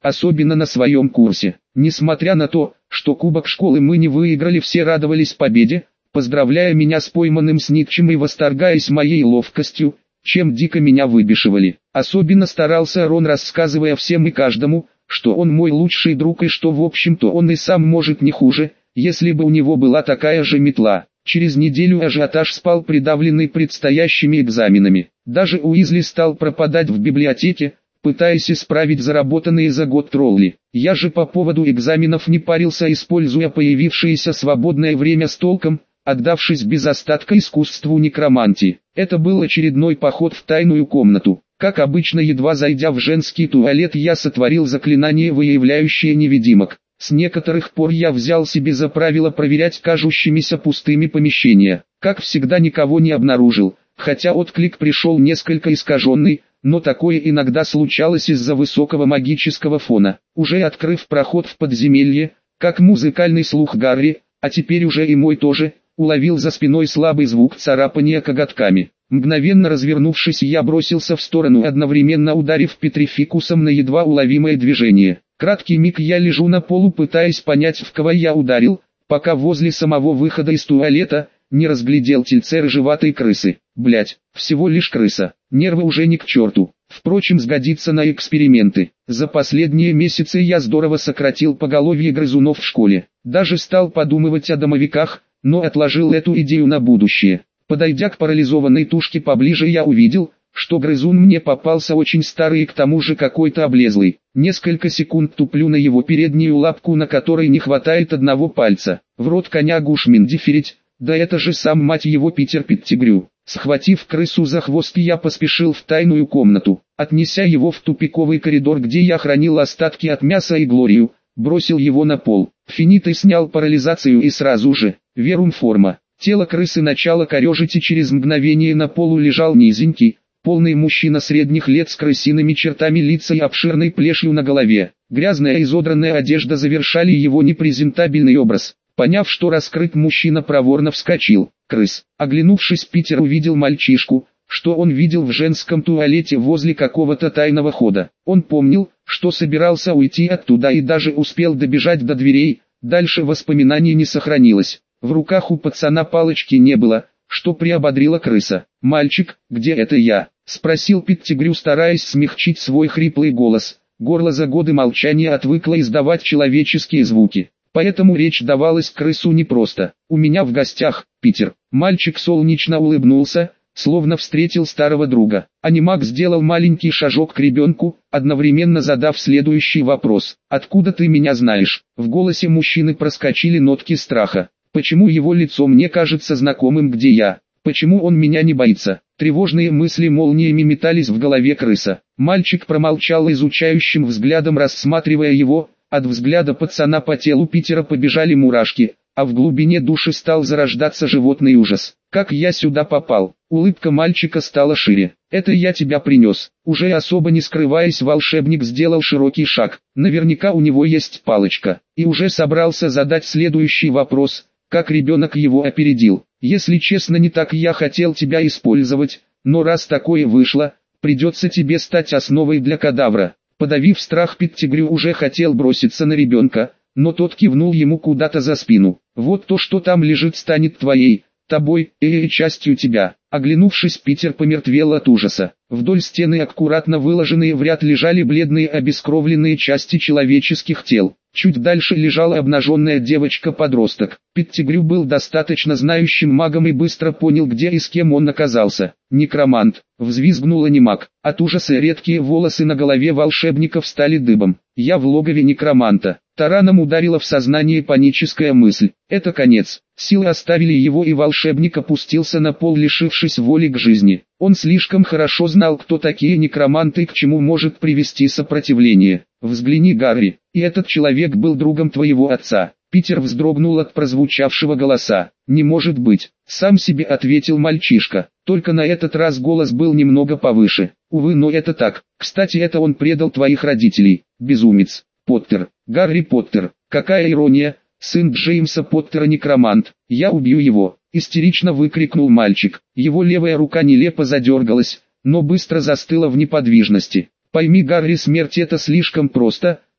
особенно на своем курсе. Несмотря на то, что кубок школы мы не выиграли, все радовались победе, поздравляя меня с пойманным снитчем и восторгаясь моей ловкостью, чем дико меня выбешивали. Особенно старался Рон, рассказывая всем и каждому, что он мой лучший друг и что в общем-то он и сам может не хуже, если бы у него была такая же метла. Через неделю ажиотаж спал, придавленный предстоящими экзаменами. Даже Уизли стал пропадать в библиотеке, пытаясь исправить заработанные за год тролли. Я же по поводу экзаменов не парился, используя появившееся свободное время с толком, отдавшись без остатка искусству некромантии. Это был очередной поход в тайную комнату. Как обычно, едва зайдя в женский туалет, я сотворил заклинание, выявляющее невидимок. С некоторых пор я взял себе за правило проверять кажущимися пустыми помещения. Как всегда, никого не обнаружил, хотя отклик пришел несколько искаженный, но такое иногда случалось из-за высокого магического фона. Уже открыв проход в подземелье, как музыкальный слух Гарри, а теперь уже и мой тоже, уловил за спиной слабый звук царапания коготками. Мгновенно развернувшись, я бросился в сторону, одновременно ударив петрификусом на едва уловимое движение. Краткий миг я лежу на полу, пытаясь понять, в кого я ударил, пока возле самого выхода из туалета не разглядел тельце рыжеватой крысы. Блять, всего лишь крыса. Нервы уже ни к черту. Впрочем, сгодится на эксперименты. За последние месяцы я здорово сократил поголовье грызунов в школе. Даже стал подумывать о домовиках, но отложил эту идею на будущее. Подойдя к парализованной тушке поближе, я увидел, что грызун мне попался очень старый и к тому же какой-то облезлый. Несколько секунд туплю на его переднюю лапку, на которой не хватает одного пальца. В рот коня гушминдиферить, да это же сам, мать его, Питер Петтигрю. Схватив крысу за хвост, я поспешил в тайную комнату. Отнеся его в тупиковый коридор, где я хранил остатки от мяса и Глорию, бросил его на пол. Финитой снял парализацию и сразу же, верум форма. Тело крысы начало корежить, и через мгновение на полу лежал низенький, полный мужчина средних лет с крысиными чертами лица и обширной плешью на голове. Грязная изодранная одежда завершали его непрезентабельный образ. Поняв, что раскрыт, мужчина проворно вскочил. Крыс. Оглянувшись, Питер увидел мальчишку, что он видел в женском туалете возле какого-то тайного хода. Он помнил, что собирался уйти оттуда и даже успел добежать до дверей, дальше воспоминаний не сохранилось. В руках у пацана палочки не было, что приободрила крыса. «Мальчик, где это я?» — спросил Петтигрю, стараясь смягчить свой хриплый голос. Горло за годы молчания отвыкло издавать человеческие звуки, поэтому речь давалась крысу непросто. «У меня в гостях, Питер». Мальчик солнечно улыбнулся, словно встретил старого друга. Анимак сделал маленький шажок к ребенку, одновременно задав следующий вопрос. «Откуда ты меня знаешь?» В голосе мужчины проскочили нотки страха. «Почему его лицо мне кажется знакомым? Где я? Почему он меня не боится?» Тревожные мысли молниями метались в голове крыса. Мальчик промолчал, изучающим взглядом рассматривая его. От взгляда пацана по телу Питера побежали мурашки, а в глубине души стал зарождаться животный ужас. «Как я сюда попал?» Улыбка мальчика стала шире. «Это я тебя принес». Уже особо не скрываясь, волшебник сделал широкий шаг. Наверняка у него есть палочка. И уже собрался задать следующий вопрос, как ребенок его опередил. «Если честно, не так я хотел тебя использовать, но раз такое вышло, придется тебе стать основой для кадавра». Подавив страх, Петтигрю уже хотел броситься на ребенка, но тот кивнул ему куда-то за спину. «Вот то, что там лежит, станет твоей, тобой, частью тебя». Оглянувшись, Питер помертвел от ужаса. Вдоль стены, аккуратно выложенные в ряд, лежали бледные обескровленные части человеческих тел. Чуть дальше лежала обнаженная девочка-подросток. Петтигрю был достаточно знающим магом и быстро понял, где и с кем он оказался. «Некромант!» — взвизгнул анимак. От ужаса редкие волосы на голове волшебника встали дыбом. «Я в логове некроманта». Тараном ударила в сознание паническая мысль. Это конец. Силы оставили его, и волшебник опустился на пол, лишившись воли к жизни. Он слишком хорошо знал, кто такие некроманты и к чему может привести сопротивление. «Взгляни, Гарри, и этот человек был другом твоего отца». Питер вздрогнул от прозвучавшего голоса. «Не может быть», — сам себе ответил мальчишка. Только на этот раз голос был немного повыше. «Увы, но это так. Кстати, это он предал твоих родителей. Безумец. Поттер. Гарри Поттер. Какая ирония. Сын Джеймса Поттера некромант. Я убью его», — истерично выкрикнул мальчик. Его левая рука нелепо задергалась, но быстро застыла в неподвижности. «Пойми, Гарри, смерть — это слишком просто», —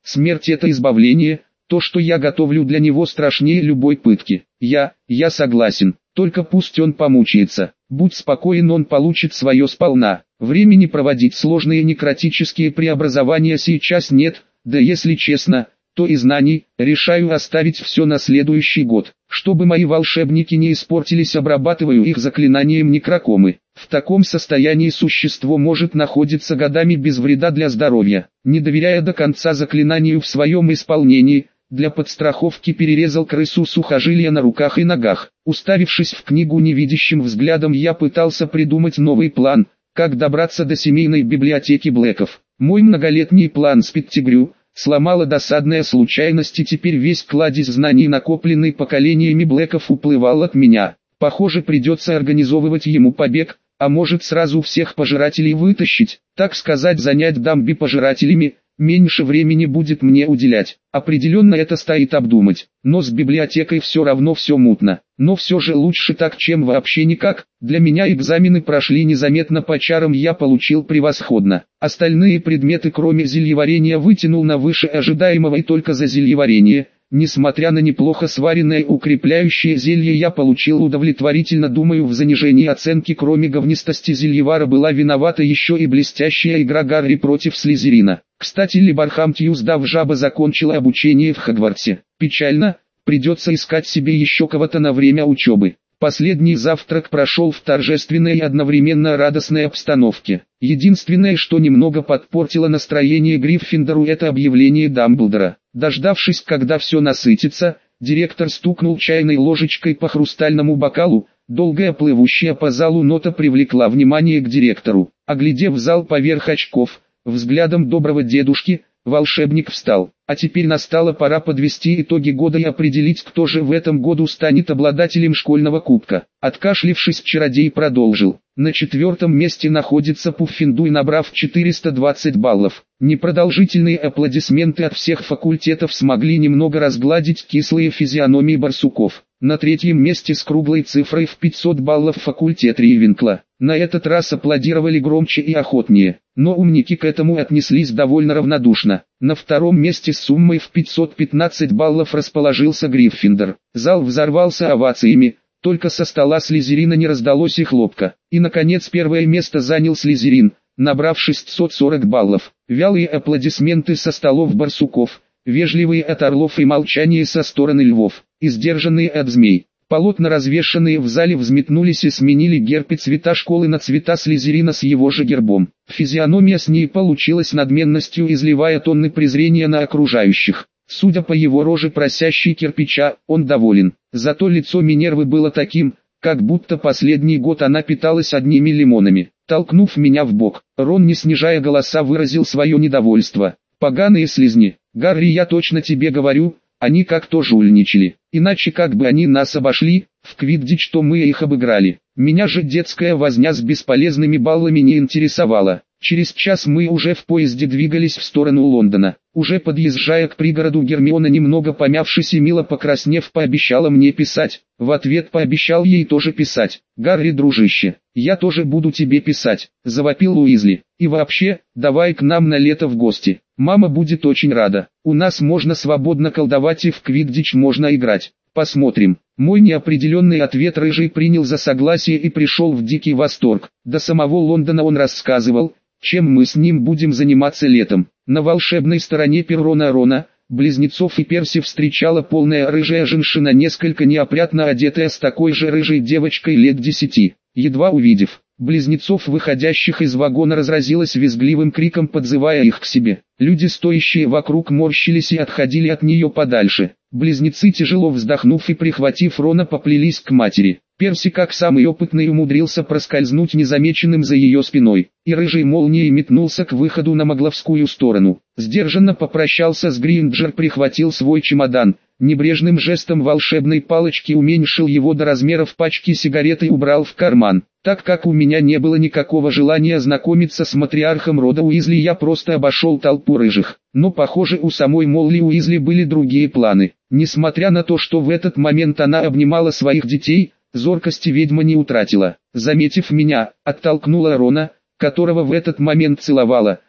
Смерть — это избавление, то, что я готовлю для него, страшнее любой пытки. Я согласен, только пусть он помучается. Будь спокоен, он получит свое сполна. Времени проводить сложные некротические преобразования сейчас нет, да если честно, то и знаний. Решаю оставить все на следующий год. Чтобы мои волшебники не испортились, обрабатываю их заклинанием некрокомы. В таком состоянии существо может находиться годами без вреда для здоровья. Не доверяя до конца заклинанию в своем исполнении, для подстраховки перерезал крысу сухожилия на руках и ногах. Уставившись в книгу невидящим взглядом, я пытался придумать новый план, как добраться до семейной библиотеки Блэков. Мой многолетний план с Петтигрю сломала досадная случайность, и теперь весь кладезь знаний, накопленный поколениями Блэков, уплывал от меня. Похоже, придется организовывать ему побег, а может сразу всех пожирателей вытащить, так сказать, занять Дамби пожирателями. Меньше времени будет мне уделять. Определенно это стоит обдумать. Но с библиотекой все равно все мутно. Но все же лучше так, чем вообще никак. Для меня экзамены прошли незаметно, по чарам я получил превосходно. Остальные предметы, кроме зельеварения, вытянул на выше ожидаемого, и только за зельеварение, несмотря на неплохо сваренное укрепляющее зелье, я получил удовлетворительно. Думаю, в занижении оценки кроме говнистости зельевара была виновата еще и блестящая игра Гарри против Слизерина. Кстати, Либархам Тьюздав жаба закончила обучение в Хогвартсе. Печально, придется искать себе еще кого-то на время учебы. Последний завтрак прошел в торжественной и одновременно радостной обстановке. Единственное, что немного подпортило настроение Гриффиндору, это объявление Дамблдора. Дождавшись, когда все насытится, директор стукнул чайной ложечкой по хрустальному бокалу. Долгая плывущая по залу нота привлекла внимание к директору. Оглядев зал поверх очков, взглядом доброго дедушки, волшебник встал. А теперь настала пора подвести итоги года и определить, кто же в этом году станет обладателем школьного кубка. Откашлившись, чародей продолжил. На 4-м месте находится Пуффиндуй, набрав 420 баллов. Непродолжительные аплодисменты от всех факультетов смогли немного разгладить кислые физиономии барсуков. На 3-м месте с круглой цифрой в 500 баллов факультет Рейвенкла. На этот раз аплодировали громче и охотнее, но умники к этому отнеслись довольно равнодушно. На 2-м месте с суммой в 515 баллов расположился Гриффиндор. Зал взорвался овациями, только со стола Слизерина не раздалось и хлопка. И наконец 1-е место занял Слизерин, набрав 640 баллов. Вялые аплодисменты со столов барсуков, вежливые от орлов и молчание со стороны львов, и сдержанные от змей. Полотна, развешанные в зале, взметнулись и сменили герб и цвета школы на цвета Слизерина с его же гербом. Физиономия с ней получилась надменностью, изливая тонны презрения на окружающих. Судя по его роже, просящей кирпича, он доволен. Зато лицо Минервы было таким, как будто последний год она питалась одними лимонами. Толкнув меня в бок, Рон, не снижая голоса, выразил свое недовольство. «Поганые слизни, Гарри, я точно тебе говорю, они как-то жульничали. Иначе как бы они нас обошли, в квиддич то мы их обыграли. Меня же детская возня с бесполезными баллами не интересовала. Через час мы уже в поезде двигались в сторону Лондона. Уже подъезжая к пригороду, Гермиона, немного помявшись и мило покраснев, пообещала мне писать. В ответ пообещал ей тоже писать. «Гарри, дружище, я тоже буду тебе писать», — завопил Уизли. «И вообще, давай к нам на лето в гости. Мама будет очень рада. У нас можно свободно колдовать и в квиддич можно играть. Посмотрим». Мой неопределенный ответ Рыжий принял за согласие и пришел в дикий восторг. До самого Лондона он рассказывал, чем мы с ним будем заниматься летом. На волшебной стороне перрона Рона, близнецов и Перси встречала полная рыжая женщина, несколько неопрятно одетая, с такой же рыжей девочкой лет 10. Едва увидев близнецов, выходящих из вагона, разразилась визгливым криком, подзывая их к себе. Люди, стоящие вокруг, морщились и отходили от нее подальше. Близнецы, тяжело вздохнув и прихватив Рона, поплелись к матери. Перси, как самый опытный, умудрился проскользнуть незамеченным за ее спиной, и рыжей молнией метнулся к выходу на Магловскую сторону. Сдержанно попрощался с Гринджер, прихватил свой чемодан, небрежным жестом волшебной палочки уменьшил его до размеров пачки сигарет и убрал в карман. Так как у меня не было никакого желания знакомиться с матриархом рода Уизли, я просто обошел толпу рыжих. Но похоже, у самой Молли Уизли были другие планы. Несмотря на то, что в этот момент она обнимала своих детей, зоркости ведьма не утратила. Заметив меня, оттолкнула Рона, которого в этот момент целовала,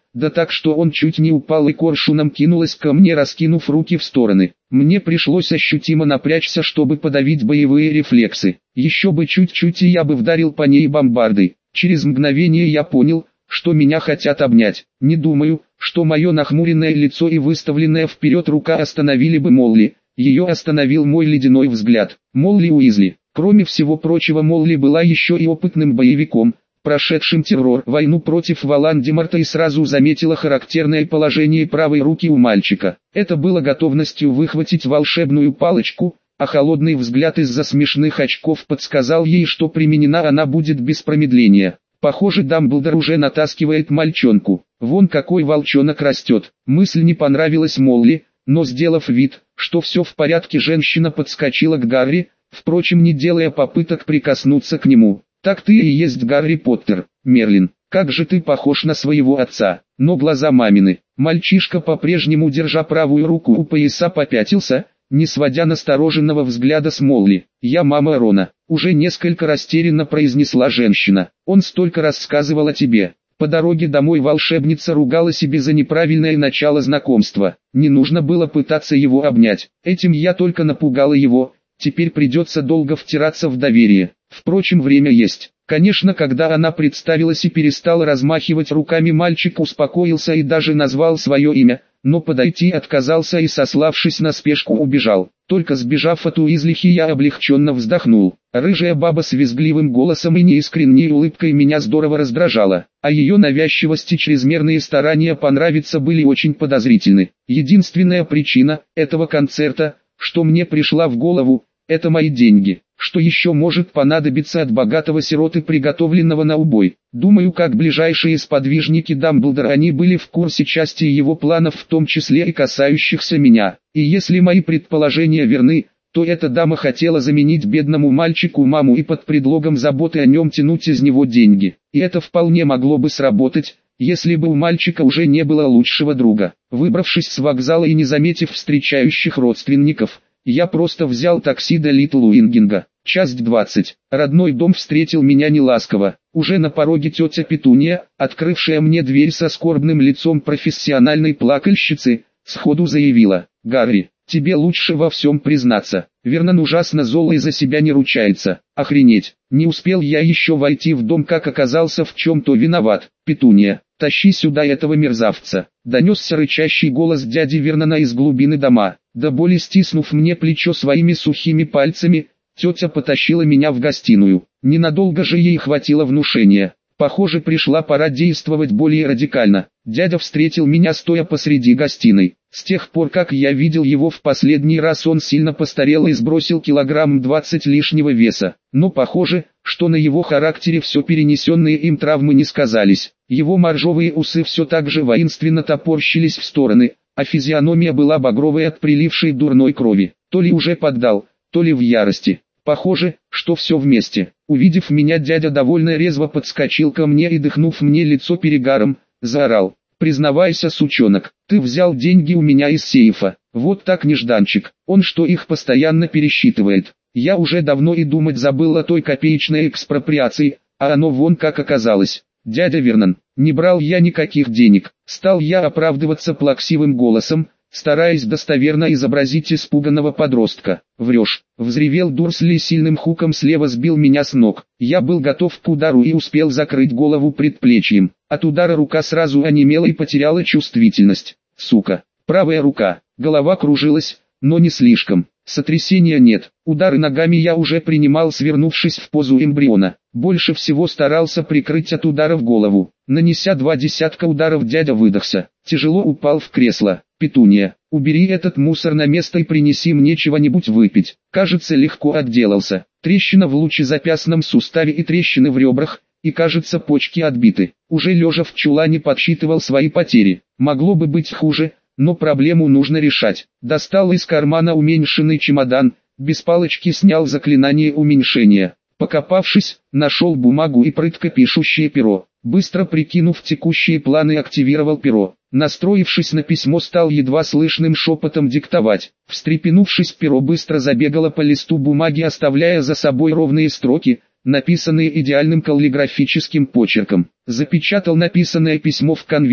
да так что он чуть не упал и коршуном кинулась ко мне, раскинув руки в стороны. Мне пришлось ощутимо напрячься, чтобы подавить боевые рефлексы. Еще бы чуть-чуть, и я бы вдарил по ней бомбардой. Через мгновение я понял, что меня хотят обнять. Не думаю, что мое нахмуренное лицо и выставленная вперед рука остановили бы Молли. Ее остановил мой ледяной взгляд. Молли Уизли. Кроме всего прочего, Молли была еще и опытным боевиком, прошедшим террор-войну против Волан-де-Морта, и сразу заметила характерное положение правой руки у мальчика. Это было готовностью выхватить волшебную палочку, а холодный взгляд из-за смешных очков подсказал ей, что применена она будет без промедления. Похоже, Дамблдор уже натаскивает мальчонку. Вон какой волчонок растет. Мысль не понравилась Молли, но сделав вид, что все в порядке, женщина подскочила к Гарри, впрочем не делая попыток прикоснуться к нему. «Так ты и есть Гарри Поттер, Мерлин, как же ты похож на своего отца». Но глаза мамины. Мальчишка, по-прежнему держа правую руку у пояса, попятился, не сводя настороженного взгляда с Молли. «Я мама Рона», — уже несколько растерянно произнесла женщина. «Он столько рассказывал о тебе». По дороге домой волшебница ругала себе за неправильное начало знакомства. Не нужно было пытаться его обнять. Этим я только напугала его. Теперь придется долго втираться в доверие. Впрочем, время есть. Конечно, когда она представилась и перестала размахивать руками, мальчик успокоился и даже назвал свое имя, но подойти отказался и, сославшись на спешку, убежал. Только сбежав от Уизлихи, я облегченно вздохнул. Рыжая баба с визгливым голосом и неискренней улыбкой меня здорово раздражала, а ее навязчивость и чрезмерные старания понравиться были очень подозрительны. Единственная причина этого концерта, что мне пришла в голову, это мои деньги. Что еще может понадобиться от богатого сироты, приготовленного на убой? Думаю, как ближайшие сподвижники Дамблдора, они были в курсе части его планов, в том числе и касающихся меня. И если мои предположения верны, то эта дама хотела заменить бедному мальчику маму и под предлогом заботы о нем тянуть из него деньги. И это вполне могло бы сработать, если бы у мальчика уже не было лучшего друга. Выбравшись с вокзала и не заметив встречающих родственников, я просто взял такси до Литл Уингинга. 1:20. Родной дом встретил меня неласково. Уже на пороге тетя Петунья, открывшая мне дверь со скорбным лицом профессиональной плакальщицы, сходу заявила: «Гарри, тебе лучше во всем признаться. Вернон ужасно зол и за себя не ручается. Охренеть, не успел я еще войти в дом, как оказался в чем-то виноват. Петунья, тащи сюда этого мерзавца», — донесся рычащий голос дяди Вернона из глубины дома. До боли стиснув мне плечо своими сухими пальцами, тетя потащила меня в гостиную. Ненадолго же ей хватило внушения. Похоже, пришла пора действовать более радикально. Дядя встретил меня стоя посреди гостиной. С тех пор, как я видел его в последний раз, он сильно постарел и сбросил килограмм 20 лишнего веса. Но похоже, что на его характере все перенесенные им травмы не сказались. Его моржовые усы все так же воинственно топорщились в стороны, а физиономия была багровой от прилившей дурной крови. То ли уже поддал, то ли в ярости. Похоже, что все вместе. Увидев меня, дядя довольно резво подскочил ко мне и, дыхнув мне лицо перегаром, заорал: «Признавайся, сучонок, ты взял деньги у меня из сейфа». Вот так нежданчик, он что, их постоянно пересчитывает? Я уже давно и думать забыл о той копеечной экспроприации, а оно вон как оказалось. «Дядя Вернон, не брал я никаких денег», — стал я оправдываться плаксивым голосом, стараясь достоверно изобразить испуганного подростка. «Врешь», — взревел Дурсли, сильным хуком слева сбил меня с ног. Я был готов к удару и успел закрыть голову предплечьем. От удара рука сразу онемела и потеряла чувствительность. Сука, правая рука, голова кружилась, но не слишком. Сотрясения нет, удары ногами я уже принимал, свернувшись в позу эмбриона. Больше всего старался прикрыть от удара в голову. Нанеся 2 десятка ударов, дядя выдохся, тяжело упал в кресло. «Петунья, убери этот мусор на место и принеси мне чего-нибудь выпить». Кажется, легко отделался. Трещина в лучезапястном суставе и трещины в ребрах, и кажется, почки отбиты. Уже лежа в чулане подсчитывал свои потери. Могло бы быть хуже, но проблему нужно решать. Достал из кармана уменьшенный чемодан, без палочки снял заклинание уменьшения. Покопавшись, нашел бумагу и прытко пишущее перо. Быстро прикинув текущие планы, активировал перо. Настроившись на письмо, стал едва слышным шепотом диктовать. Встрепенувшись, перо быстро забегало по листу бумаги, оставляя за собой ровные строки, написанные идеальным каллиграфическим почерком. Запечатал написанное письмо в конверт,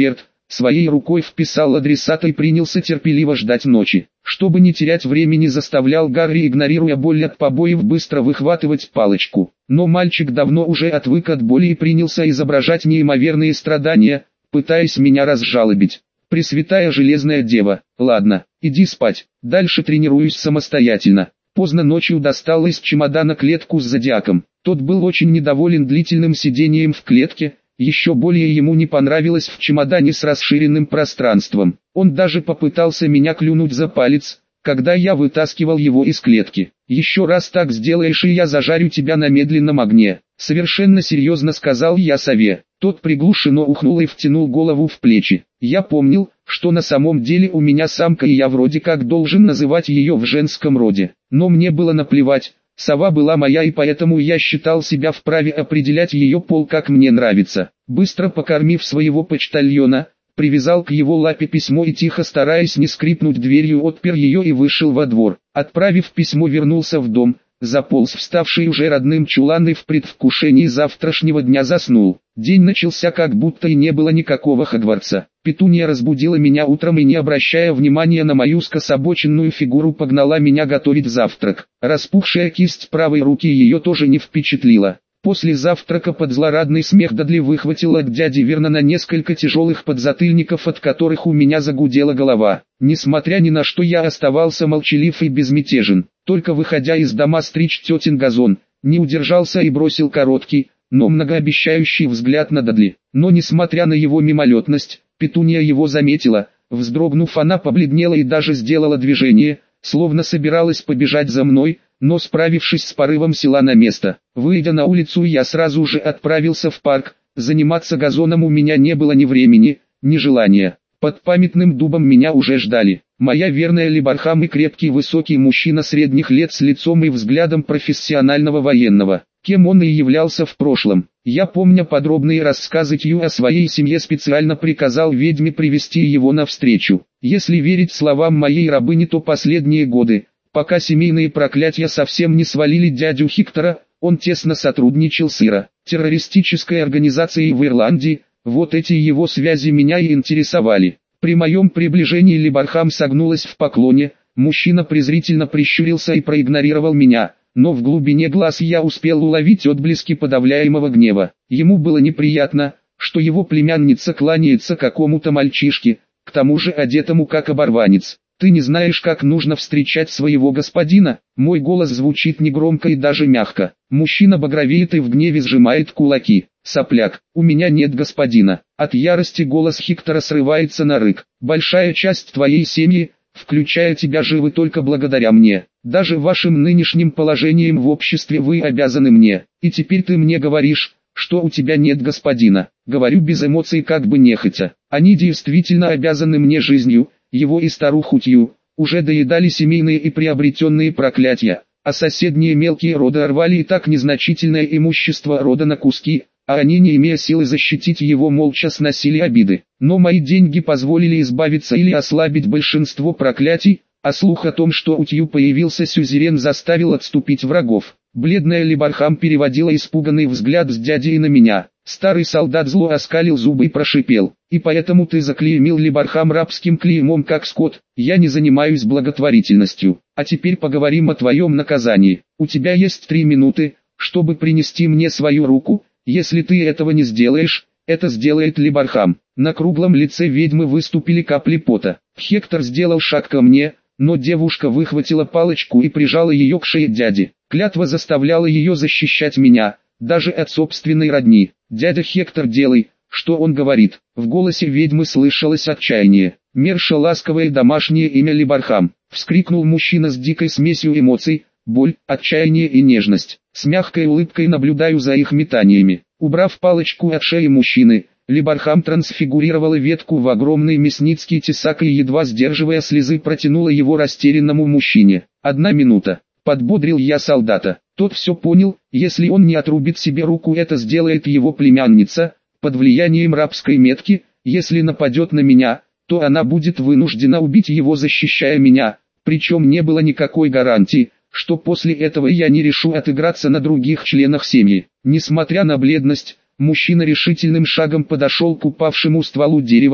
своей рукой вписал адресата и принялся терпеливо ждать ночи. Чтобы не терять времени, заставлял Гарри, игнорируя боль от побоев, быстро выхватывать палочку. Но мальчик давно уже отвык от боли и принялся изображать неимоверные страдания, пытаясь меня разжалобить. «Пресвятая Железная Дева, ладно, иди спать, дальше тренируюсь самостоятельно». Поздно ночью достал из чемодана клетку с зодиаком. Тот был очень недоволен длительным сидением в клетке, еще более ему не понравилось в чемодане с расширенным пространством. Он даже попытался меня клюнуть за палец, когда я вытаскивал его из клетки. «Еще раз так сделаешь, и я зажарю тебя на медленном огне», — совершенно серьезно сказал я сове. Тот приглушенно ухнул и втянул голову в плечи. Я помнил, что на самом деле у меня самка, и я вроде как должен называть ее в женском роде. Но мне было наплевать, сова была моя, и поэтому я считал себя вправе определять ее пол как мне нравится. Быстро покормив своего почтальона, привязал к его лапе письмо и, тихо стараясь не скрипнуть дверью, отпер ее и вышел во двор. Отправив письмо, вернулся в дом, заполз в ставший уже родным чулан и в предвкушении завтрашнего дня заснул. День начался как будто и не было никакого Хогвартса. Петунья разбудила меня утром и, не обращая внимания на мою скособоченную фигуру, погнала меня готовить завтрак. Распухшая кисть правой руки ее тоже не впечатлила. После завтрака под злорадный смех Дадли выхватила от дяди Вернона несколько тяжелых подзатыльников, от которых у меня загудела голова. Несмотря ни на что, я оставался молчалив и безмятежен. Только выходя из дома стричь тетин газон, не удержался и бросил короткий, но многообещающий взгляд на Дадли. Но несмотря на его мимолетность, Петунья его заметила. Вздрогнув, она побледнела и даже сделала движение, словно собиралась побежать за мной, но, справившись с порывом, села на место. Выйдя на улицу, я сразу же отправился в парк. Заниматься газоном у меня не было ни времени, ни желания. Под памятным дубом меня уже ждали. Моя верная Либархам и крепкий высокий мужчина средних лет с лицом и взглядом профессионального военного. Кем он и являлся в прошлом. Я, помня подробные рассказы Тью о своей семье, специально приказал ведьме привести его навстречу. Если верить словам моей рабыни, то последние годы, пока семейные проклятия совсем не свалили дядю Хиктора, он тесно сотрудничал с ИРА, террористической организацией в Ирландии. Вот эти его связи меня и интересовали. При моем приближении Либархам согнулась в поклоне, мужчина презрительно прищурился и проигнорировал меня, но в глубине глаз я успел уловить отблески подавляемого гнева. Ему было неприятно, что его племянница кланяется какому-то мальчишке, к тому же одетому как оборванец. «Ты не знаешь, как нужно встречать своего господина?» Мой голос звучит негромко и даже мягко. Мужчина багровеет и в гневе сжимает кулаки. «Сопляк, у меня нет господина». От ярости голос Хиктора срывается на рык. «Большая часть твоей семьи, включая тебя, живы только благодаря мне. Даже вашим нынешним положением в обществе вы обязаны мне. И теперь ты мне говоришь, что у тебя нет господина». Говорю без эмоций, как бы нехотя. Они действительно обязаны мне жизнью. Его и старуху Тью уже доедали семейные и приобретенные проклятия, а соседние мелкие роды рвали и так незначительное имущество рода на куски, а они, не имея силы защитить его, молча сносили обиды. Но мои деньги позволили избавиться или ослабить большинство проклятий, а слух о том, что у Тью появился сюзерен, заставил отступить врагов. Бледная Либархам переводила испуганный взгляд с дяди и на меня. Старый солдат зло оскалил зубы и прошипел: «И поэтому ты заклеймил Либархам рабским клеймом как скот? Я не занимаюсь благотворительностью. А теперь поговорим о твоем наказании. У тебя есть 3 минуты, чтобы принести мне свою руку. Если ты этого не сделаешь, это сделает Либархам». На круглом лице ведьмы выступили капли пота. Хектор сделал шаг ко мне, но девушка выхватила палочку и прижала ее к шее дяди. Клятва заставляла ее защищать меня, даже от собственной родни. «Дядя Хектор, делай, что он говорит». В голосе ведьмы слышалось отчаяние. «Мерша, ласковое домашнее имя Либархам», — вскрикнул мужчина с дикой смесью эмоций, боль, отчаяние и нежность. С мягкой улыбкой наблюдаю за их метаниями. Убрав палочку от шеи мужчины, Либархам трансфигурировала ветку в огромный мясницкий тесак и, едва сдерживая слезы, протянула его растерянному мужчине. «1 минута», — подбодрил я солдата. Тот все понял: если он не отрубит себе руку, это сделает его племянница, под влиянием рабской метки. Если нападет на меня, то она будет вынуждена убить его, защищая меня, причем не было никакой гарантии, что после этого я не решу отыграться на других членах семьи. Несмотря на бледность, мужчина решительным шагом подошел к упавшему стволу дерева,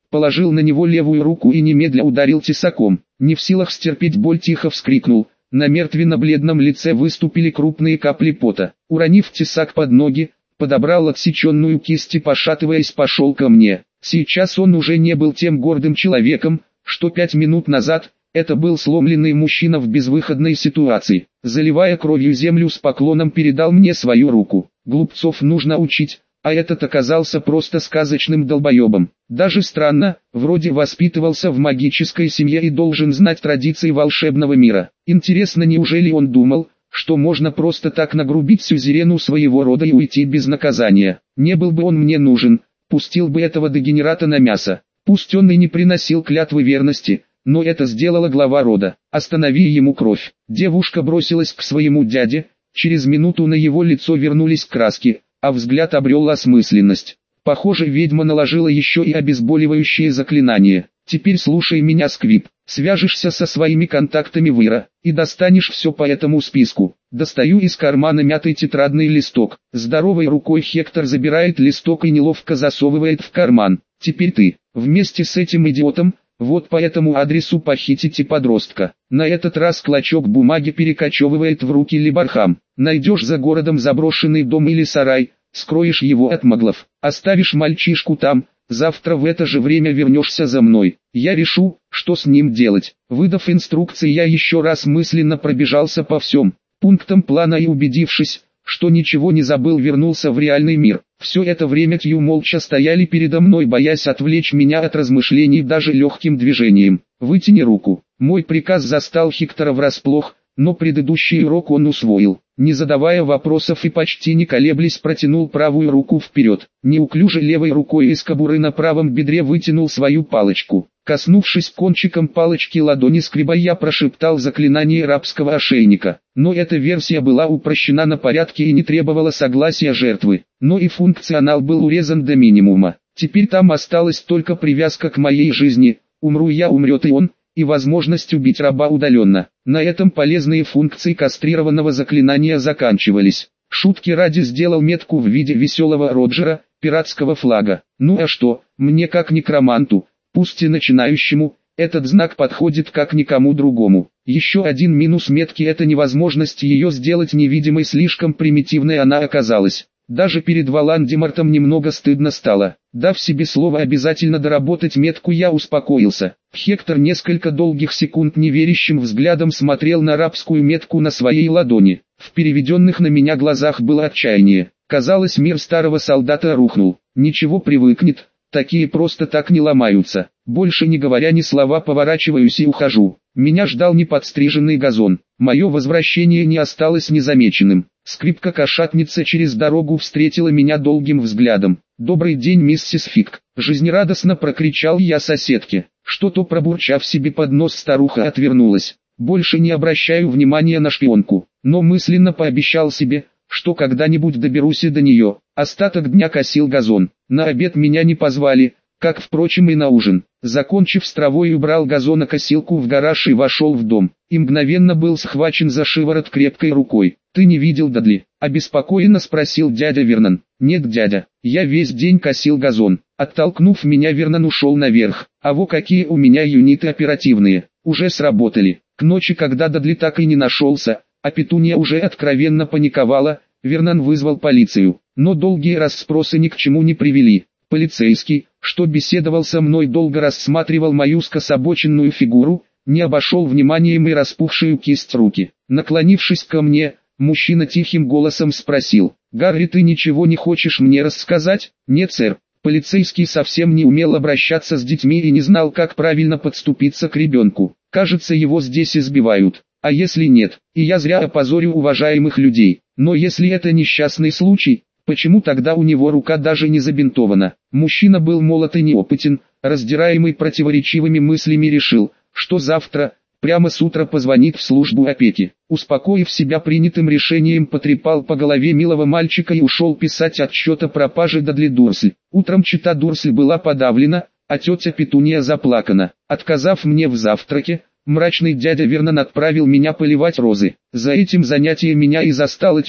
положил на него левую руку и немедля ударил тесаком. Не в силах стерпеть боль, тихо вскрикнул. На мертвенно-бледном лице выступили крупные капли пота. Уронив тесак под ноги, подобрал отсеченную кисть и, пошатываясь, пошел ко мне. Сейчас он уже не был тем гордым человеком, что 5 минут назад. Это был сломленный мужчина в безвыходной ситуации. Заливая кровью землю, с поклоном передал мне свою руку. Глупцов нужно учить, а этот оказался просто сказочным долбоебом. Даже странно, вроде воспитывался в магической семье и должен знать традиции волшебного мира. Интересно, неужели он думал, что можно просто так нагрубить сюзерену своего рода и уйти без наказания? Не был бы он мне нужен, пустил бы этого дегенерата на мясо. Пусть он и не приносил клятвы верности, но это сделала глава рода. Останови ему кровь. Девушка бросилась к своему дяде, через минуту на его лицо вернулись краски, а взгляд обрел осмысленность. Похоже, ведьма наложила еще и обезболивающее заклинание. Теперь слушай меня, Сквиб. Свяжешься со своими контактами в Ира, и достанешь все по этому списку. Достаю из кармана мятый тетрадный листок. Здоровой рукой Хектор забирает листок и неловко засовывает в карман. Теперь ты, вместе с этим идиотом, вот по этому адресу похитите подростка. На этот раз клочок бумаги перекочевывает в руки Либархам. Найдешь за городом заброшенный дом или сарай, скроешь его от моглов. Оставишь мальчишку там, завтра в это же время вернешься за мной. Я решу, что с ним делать. Выдав инструкции, я еще раз мысленно пробежался по всем пунктам плана и, убедившись, что ничего не забыл, вернулся в реальный мир. Все это время Тью молча стояли передо мной, боясь отвлечь меня от размышлений даже легким движением. «Вытяни руку». Мой приказ застал Хектора врасплох, но предыдущий урок он усвоил. Не задавая вопросов и почти не колеблясь, протянул правую руку вперед. Неуклюже левой рукой из кобуры на правом бедре вытянул свою палочку. Коснувшись кончиком палочки ладони Сквиба, я прошептал заклинание рабского ошейника. Но эта версия была упрощена на порядке и не требовала согласия жертвы. Но и функционал был урезан до минимума. Теперь там осталась только привязка к моей жизни. Умру я, умрет и он, и возможность убить раба удаленно. На этом полезные функции кастрированного заклинания заканчивались. Шутки ради сделал метку в виде веселого Роджера, пиратского флага. Ну а что, мне как некроманту, пусть и начинающему, этот знак подходит как никому другому. Еще один минус метки — это невозможность ее сделать невидимой, слишком примитивной она оказалась. Даже перед Волан-де-Мортом немного стыдно стало. Дав себе слово обязательно доработать метку, я успокоился. Хектор несколько долгих секунд неверящим взглядом смотрел на рабскую метку на своей ладони. В переведенных на меня глазах было отчаяние. Казалось, мир старого солдата рухнул. Ничего, привыкнет, такие просто так не ломаются. Больше не говоря ни слова, поворачиваюсь и ухожу. Меня ждал неподстриженный газон. Мое возвращение не осталось незамеченным. Скрипка-кошатница через дорогу встретила меня долгим взглядом. «Добрый день, миссис Фик!» — жизнерадостно прокричал я соседке. Что-то пробурчав себе под нос, старуха отвернулась. Больше не обращаю внимания на шпионку, но мысленно пообещал себе, что когда-нибудь доберусь и до нее. Остаток дня косил газон. На обед меня не позвали, как, впрочем, и на ужин. Закончив с травой, убрал газонокосилку в гараж и вошел в дом. И мгновенно был схвачен за шиворот крепкой рукой. «Ты не видел Дадли?» — обеспокоенно спросил дядя Вернон. «Нет, дядя, я весь день косил газон». Оттолкнув меня, Вернон ушел наверх. А во какие у меня юниты оперативные, уже сработали. К ночи, когда Дадли так и не нашелся, а Петунья уже откровенно паниковала, Вернон вызвал полицию. Но долгие расспросы ни к чему не привели. Полицейский, что беседовал со мной, долго рассматривал мою скособоченную фигуру, не обошел вниманием и распухшую кисть руки. Наклонившись ко мне, мужчина тихим голосом спросил: «Гарри, ты ничего не хочешь мне рассказать?» «Нет, сэр». Полицейский совсем не умел обращаться с детьми и не знал, как правильно подступиться к ребенку. Кажется, его здесь избивают. А если нет, и я зря опозорю уважаемых людей. Но если это несчастный случай, почему тогда у него рука даже не забинтована? Мужчина был молод и неопытен, раздираемый противоречивыми мыслями, решил, что завтра, прямо с утра, позвонит в службу опеки. Успокоив себя принятым решением, потрепал по голове милого мальчика и ушел писать отчет о пропаже Дадли Дурсль. Утром чета Дурсль была подавлена, а тетя Петунья заплакана. Отказав мне в завтраке, мрачный дядя Вернон отправил меня поливать розы. За этим занятием меня и застал Тью,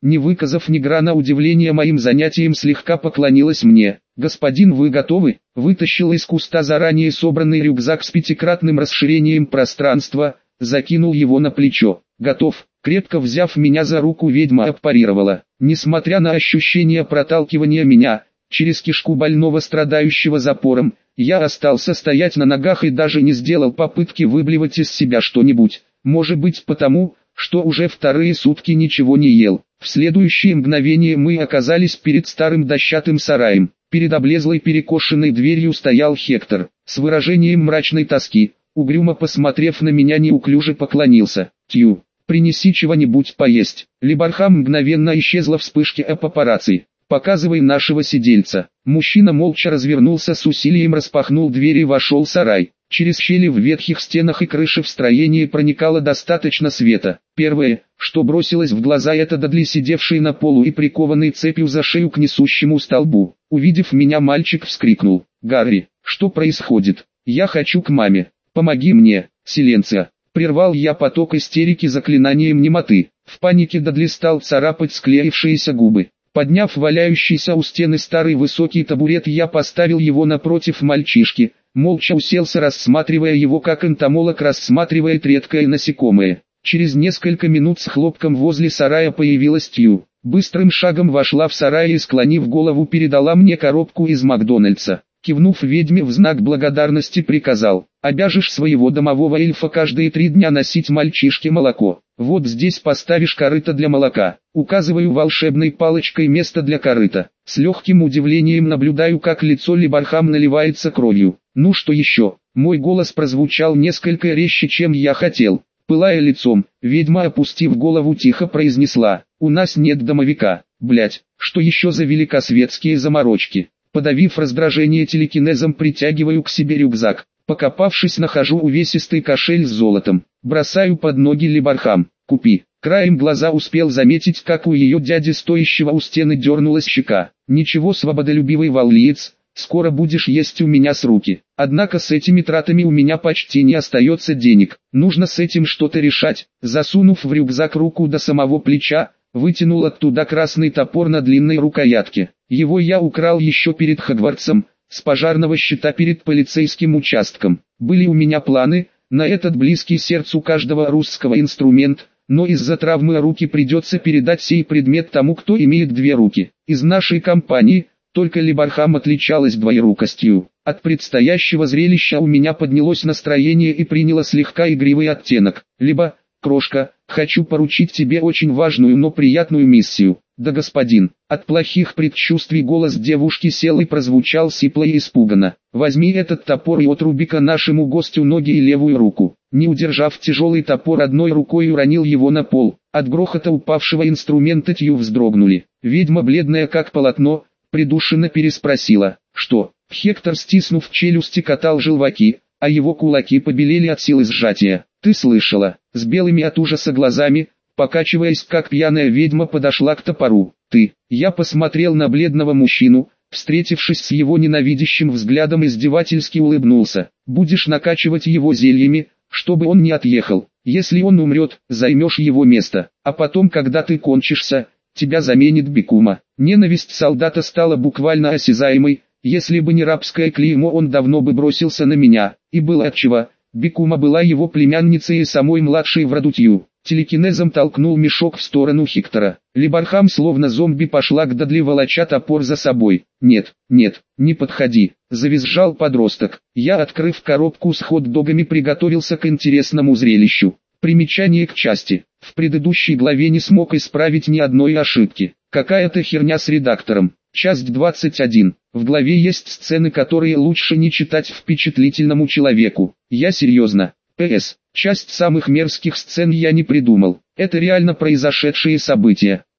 не выказав ни грана удивления моим занятием, слегка поклонилась мне. «Господин, вы готовы?» Вытащил из куста заранее собранный рюкзак с 5-кратным расширением пространства, закинул его на плечо. «Готов». Крепко взяв меня за руку, ведьма аппарировала. Несмотря на ощущение проталкивания меня через кишку больного, страдающего запором, я остался стоять на ногах и даже не сделал попытки выблевать из себя что-нибудь. Может быть потому, что уже вторые сутки ничего не ел. В следующее мгновение мы оказались перед старым дощатым сараем. Перед облезлой перекошенной дверью стоял Хектор. С выражением мрачной тоски, угрюмо посмотрев на меня, неуклюже поклонился. «Тью, принеси чего-нибудь поесть». Либархам мгновенно исчезла в вспышке папарацци. «Показывай нашего сидельца». Мужчина молча развернулся, с усилием распахнул дверь и вошел в сарай. Через щели в ветхих стенах и крыше в строении проникало достаточно света. Первое, что бросилось в глаза, это Дадли, сидевший на полу и прикованный цепью за шею к несущему столбу. Увидев меня, мальчик вскрикнул. «Гарри, что происходит? Я хочу к маме. Помоги мне, Силенция». Прервал я поток истерики заклинанием немоты. В панике Дадли стал царапать склеившиеся губы. Подняв валяющийся у стены старый высокий табурет, я поставил его напротив мальчишки, молча уселся, рассматривая его, как энтомолог рассматривает редкое насекомое. Через несколько минут с хлопком возле сарая появилась Тью. Быстрым шагом вошла в сарай и, склонив голову, передала мне коробку из Макдональдса. Кивнув ведьме, в знак благодарности приказал: «Обяжешь своего домового эльфа каждые 3 дня носить мальчишке молоко. Вот здесь поставишь корыто для молока». Указываю волшебной палочкой место для корыта. С легким удивлением наблюдаю, как лицо Либархам наливается кровью. «Ну что еще?» Мой голос прозвучал несколько резче, чем я хотел. Пылая лицом, ведьма, опустив голову, тихо произнесла: «У нас нет домовика». Блять, что еще за великосветские заморочки? Подавив раздражение, телекинезом притягиваю к себе рюкзак. Покопавшись, нахожу увесистый кошель с золотом. Бросаю под ноги Либархам. «Купи». Краем глаза успел заметить, как у ее дяди, стоящего у стены, дернулась щека. «Ничего, свободолюбивый валлиец, скоро будешь есть у меня с руки». Однако с этими тратами у меня почти не остается денег. Нужно с этим что-то решать. Засунув в рюкзак руку до самого плеча, вытянул оттуда красный топор на длинной рукоятке. Его я украл еще перед Хогвартсом, с пожарного щита перед полицейским участком. Были у меня планы на этот близкий сердцу каждого русского инструмент, но из-за травмы руки придется передать сей предмет тому, кто имеет 2 руки. Из нашей компании только Либархам отличалась двоерукостью. От предстоящего зрелища у меня поднялось настроение и приняло слегка игривый оттенок. «Либо, крошка, хочу поручить тебе очень важную, но приятную миссию». «Да, господин». От плохих предчувствий голос девушки сел и прозвучал сипло и испуганно. «Возьми этот топор и отруби-ка нашему гостю ноги и левую руку». Не удержав тяжелый топор одной рукой, уронил его на пол. От грохота упавшего инструмента Тью вздрогнули. Ведьма, бледная как полотно, придушенно переспросила: «Что?» Хектор, стиснув челюсти, катал желваки, а его кулаки побелели от силы сжатия. «Ты слышала?» С белыми от ужаса глазами, покачиваясь как пьяная ведьма, подошла к топору. «Ты». Я посмотрел на бледного мужчину, встретившись с его ненавидящим взглядом, издевательски улыбнулся. «Будешь накачивать его зельями, чтобы он не отъехал. Если он умрет, займешь его место, а потом, когда ты кончишься, тебя заменит Бекума». Ненависть солдата стала буквально осязаемой. Если бы не рабское клеймо, он давно бы бросился на меня, и было отчего. Бекума была его племянницей и самой младшей в роду Тью. Телекинезом толкнул мешок в сторону Хектора. Либархам словно зомби пошла к Дадли, волоча топор за собой. «Нет, нет, не подходи», — завизжал подросток. Я, открыв коробку с хот-догами, приготовился к интересному зрелищу. Примечание к части. В предыдущей главе не смог исправить ни одной ошибки. Какая-то херня с редактором. Часть 21. В главе есть сцены, которые лучше не читать впечатлительному человеку. Я серьезно. П.С. Часть самых мерзких сцен я не придумал. Это реально произошедшие события.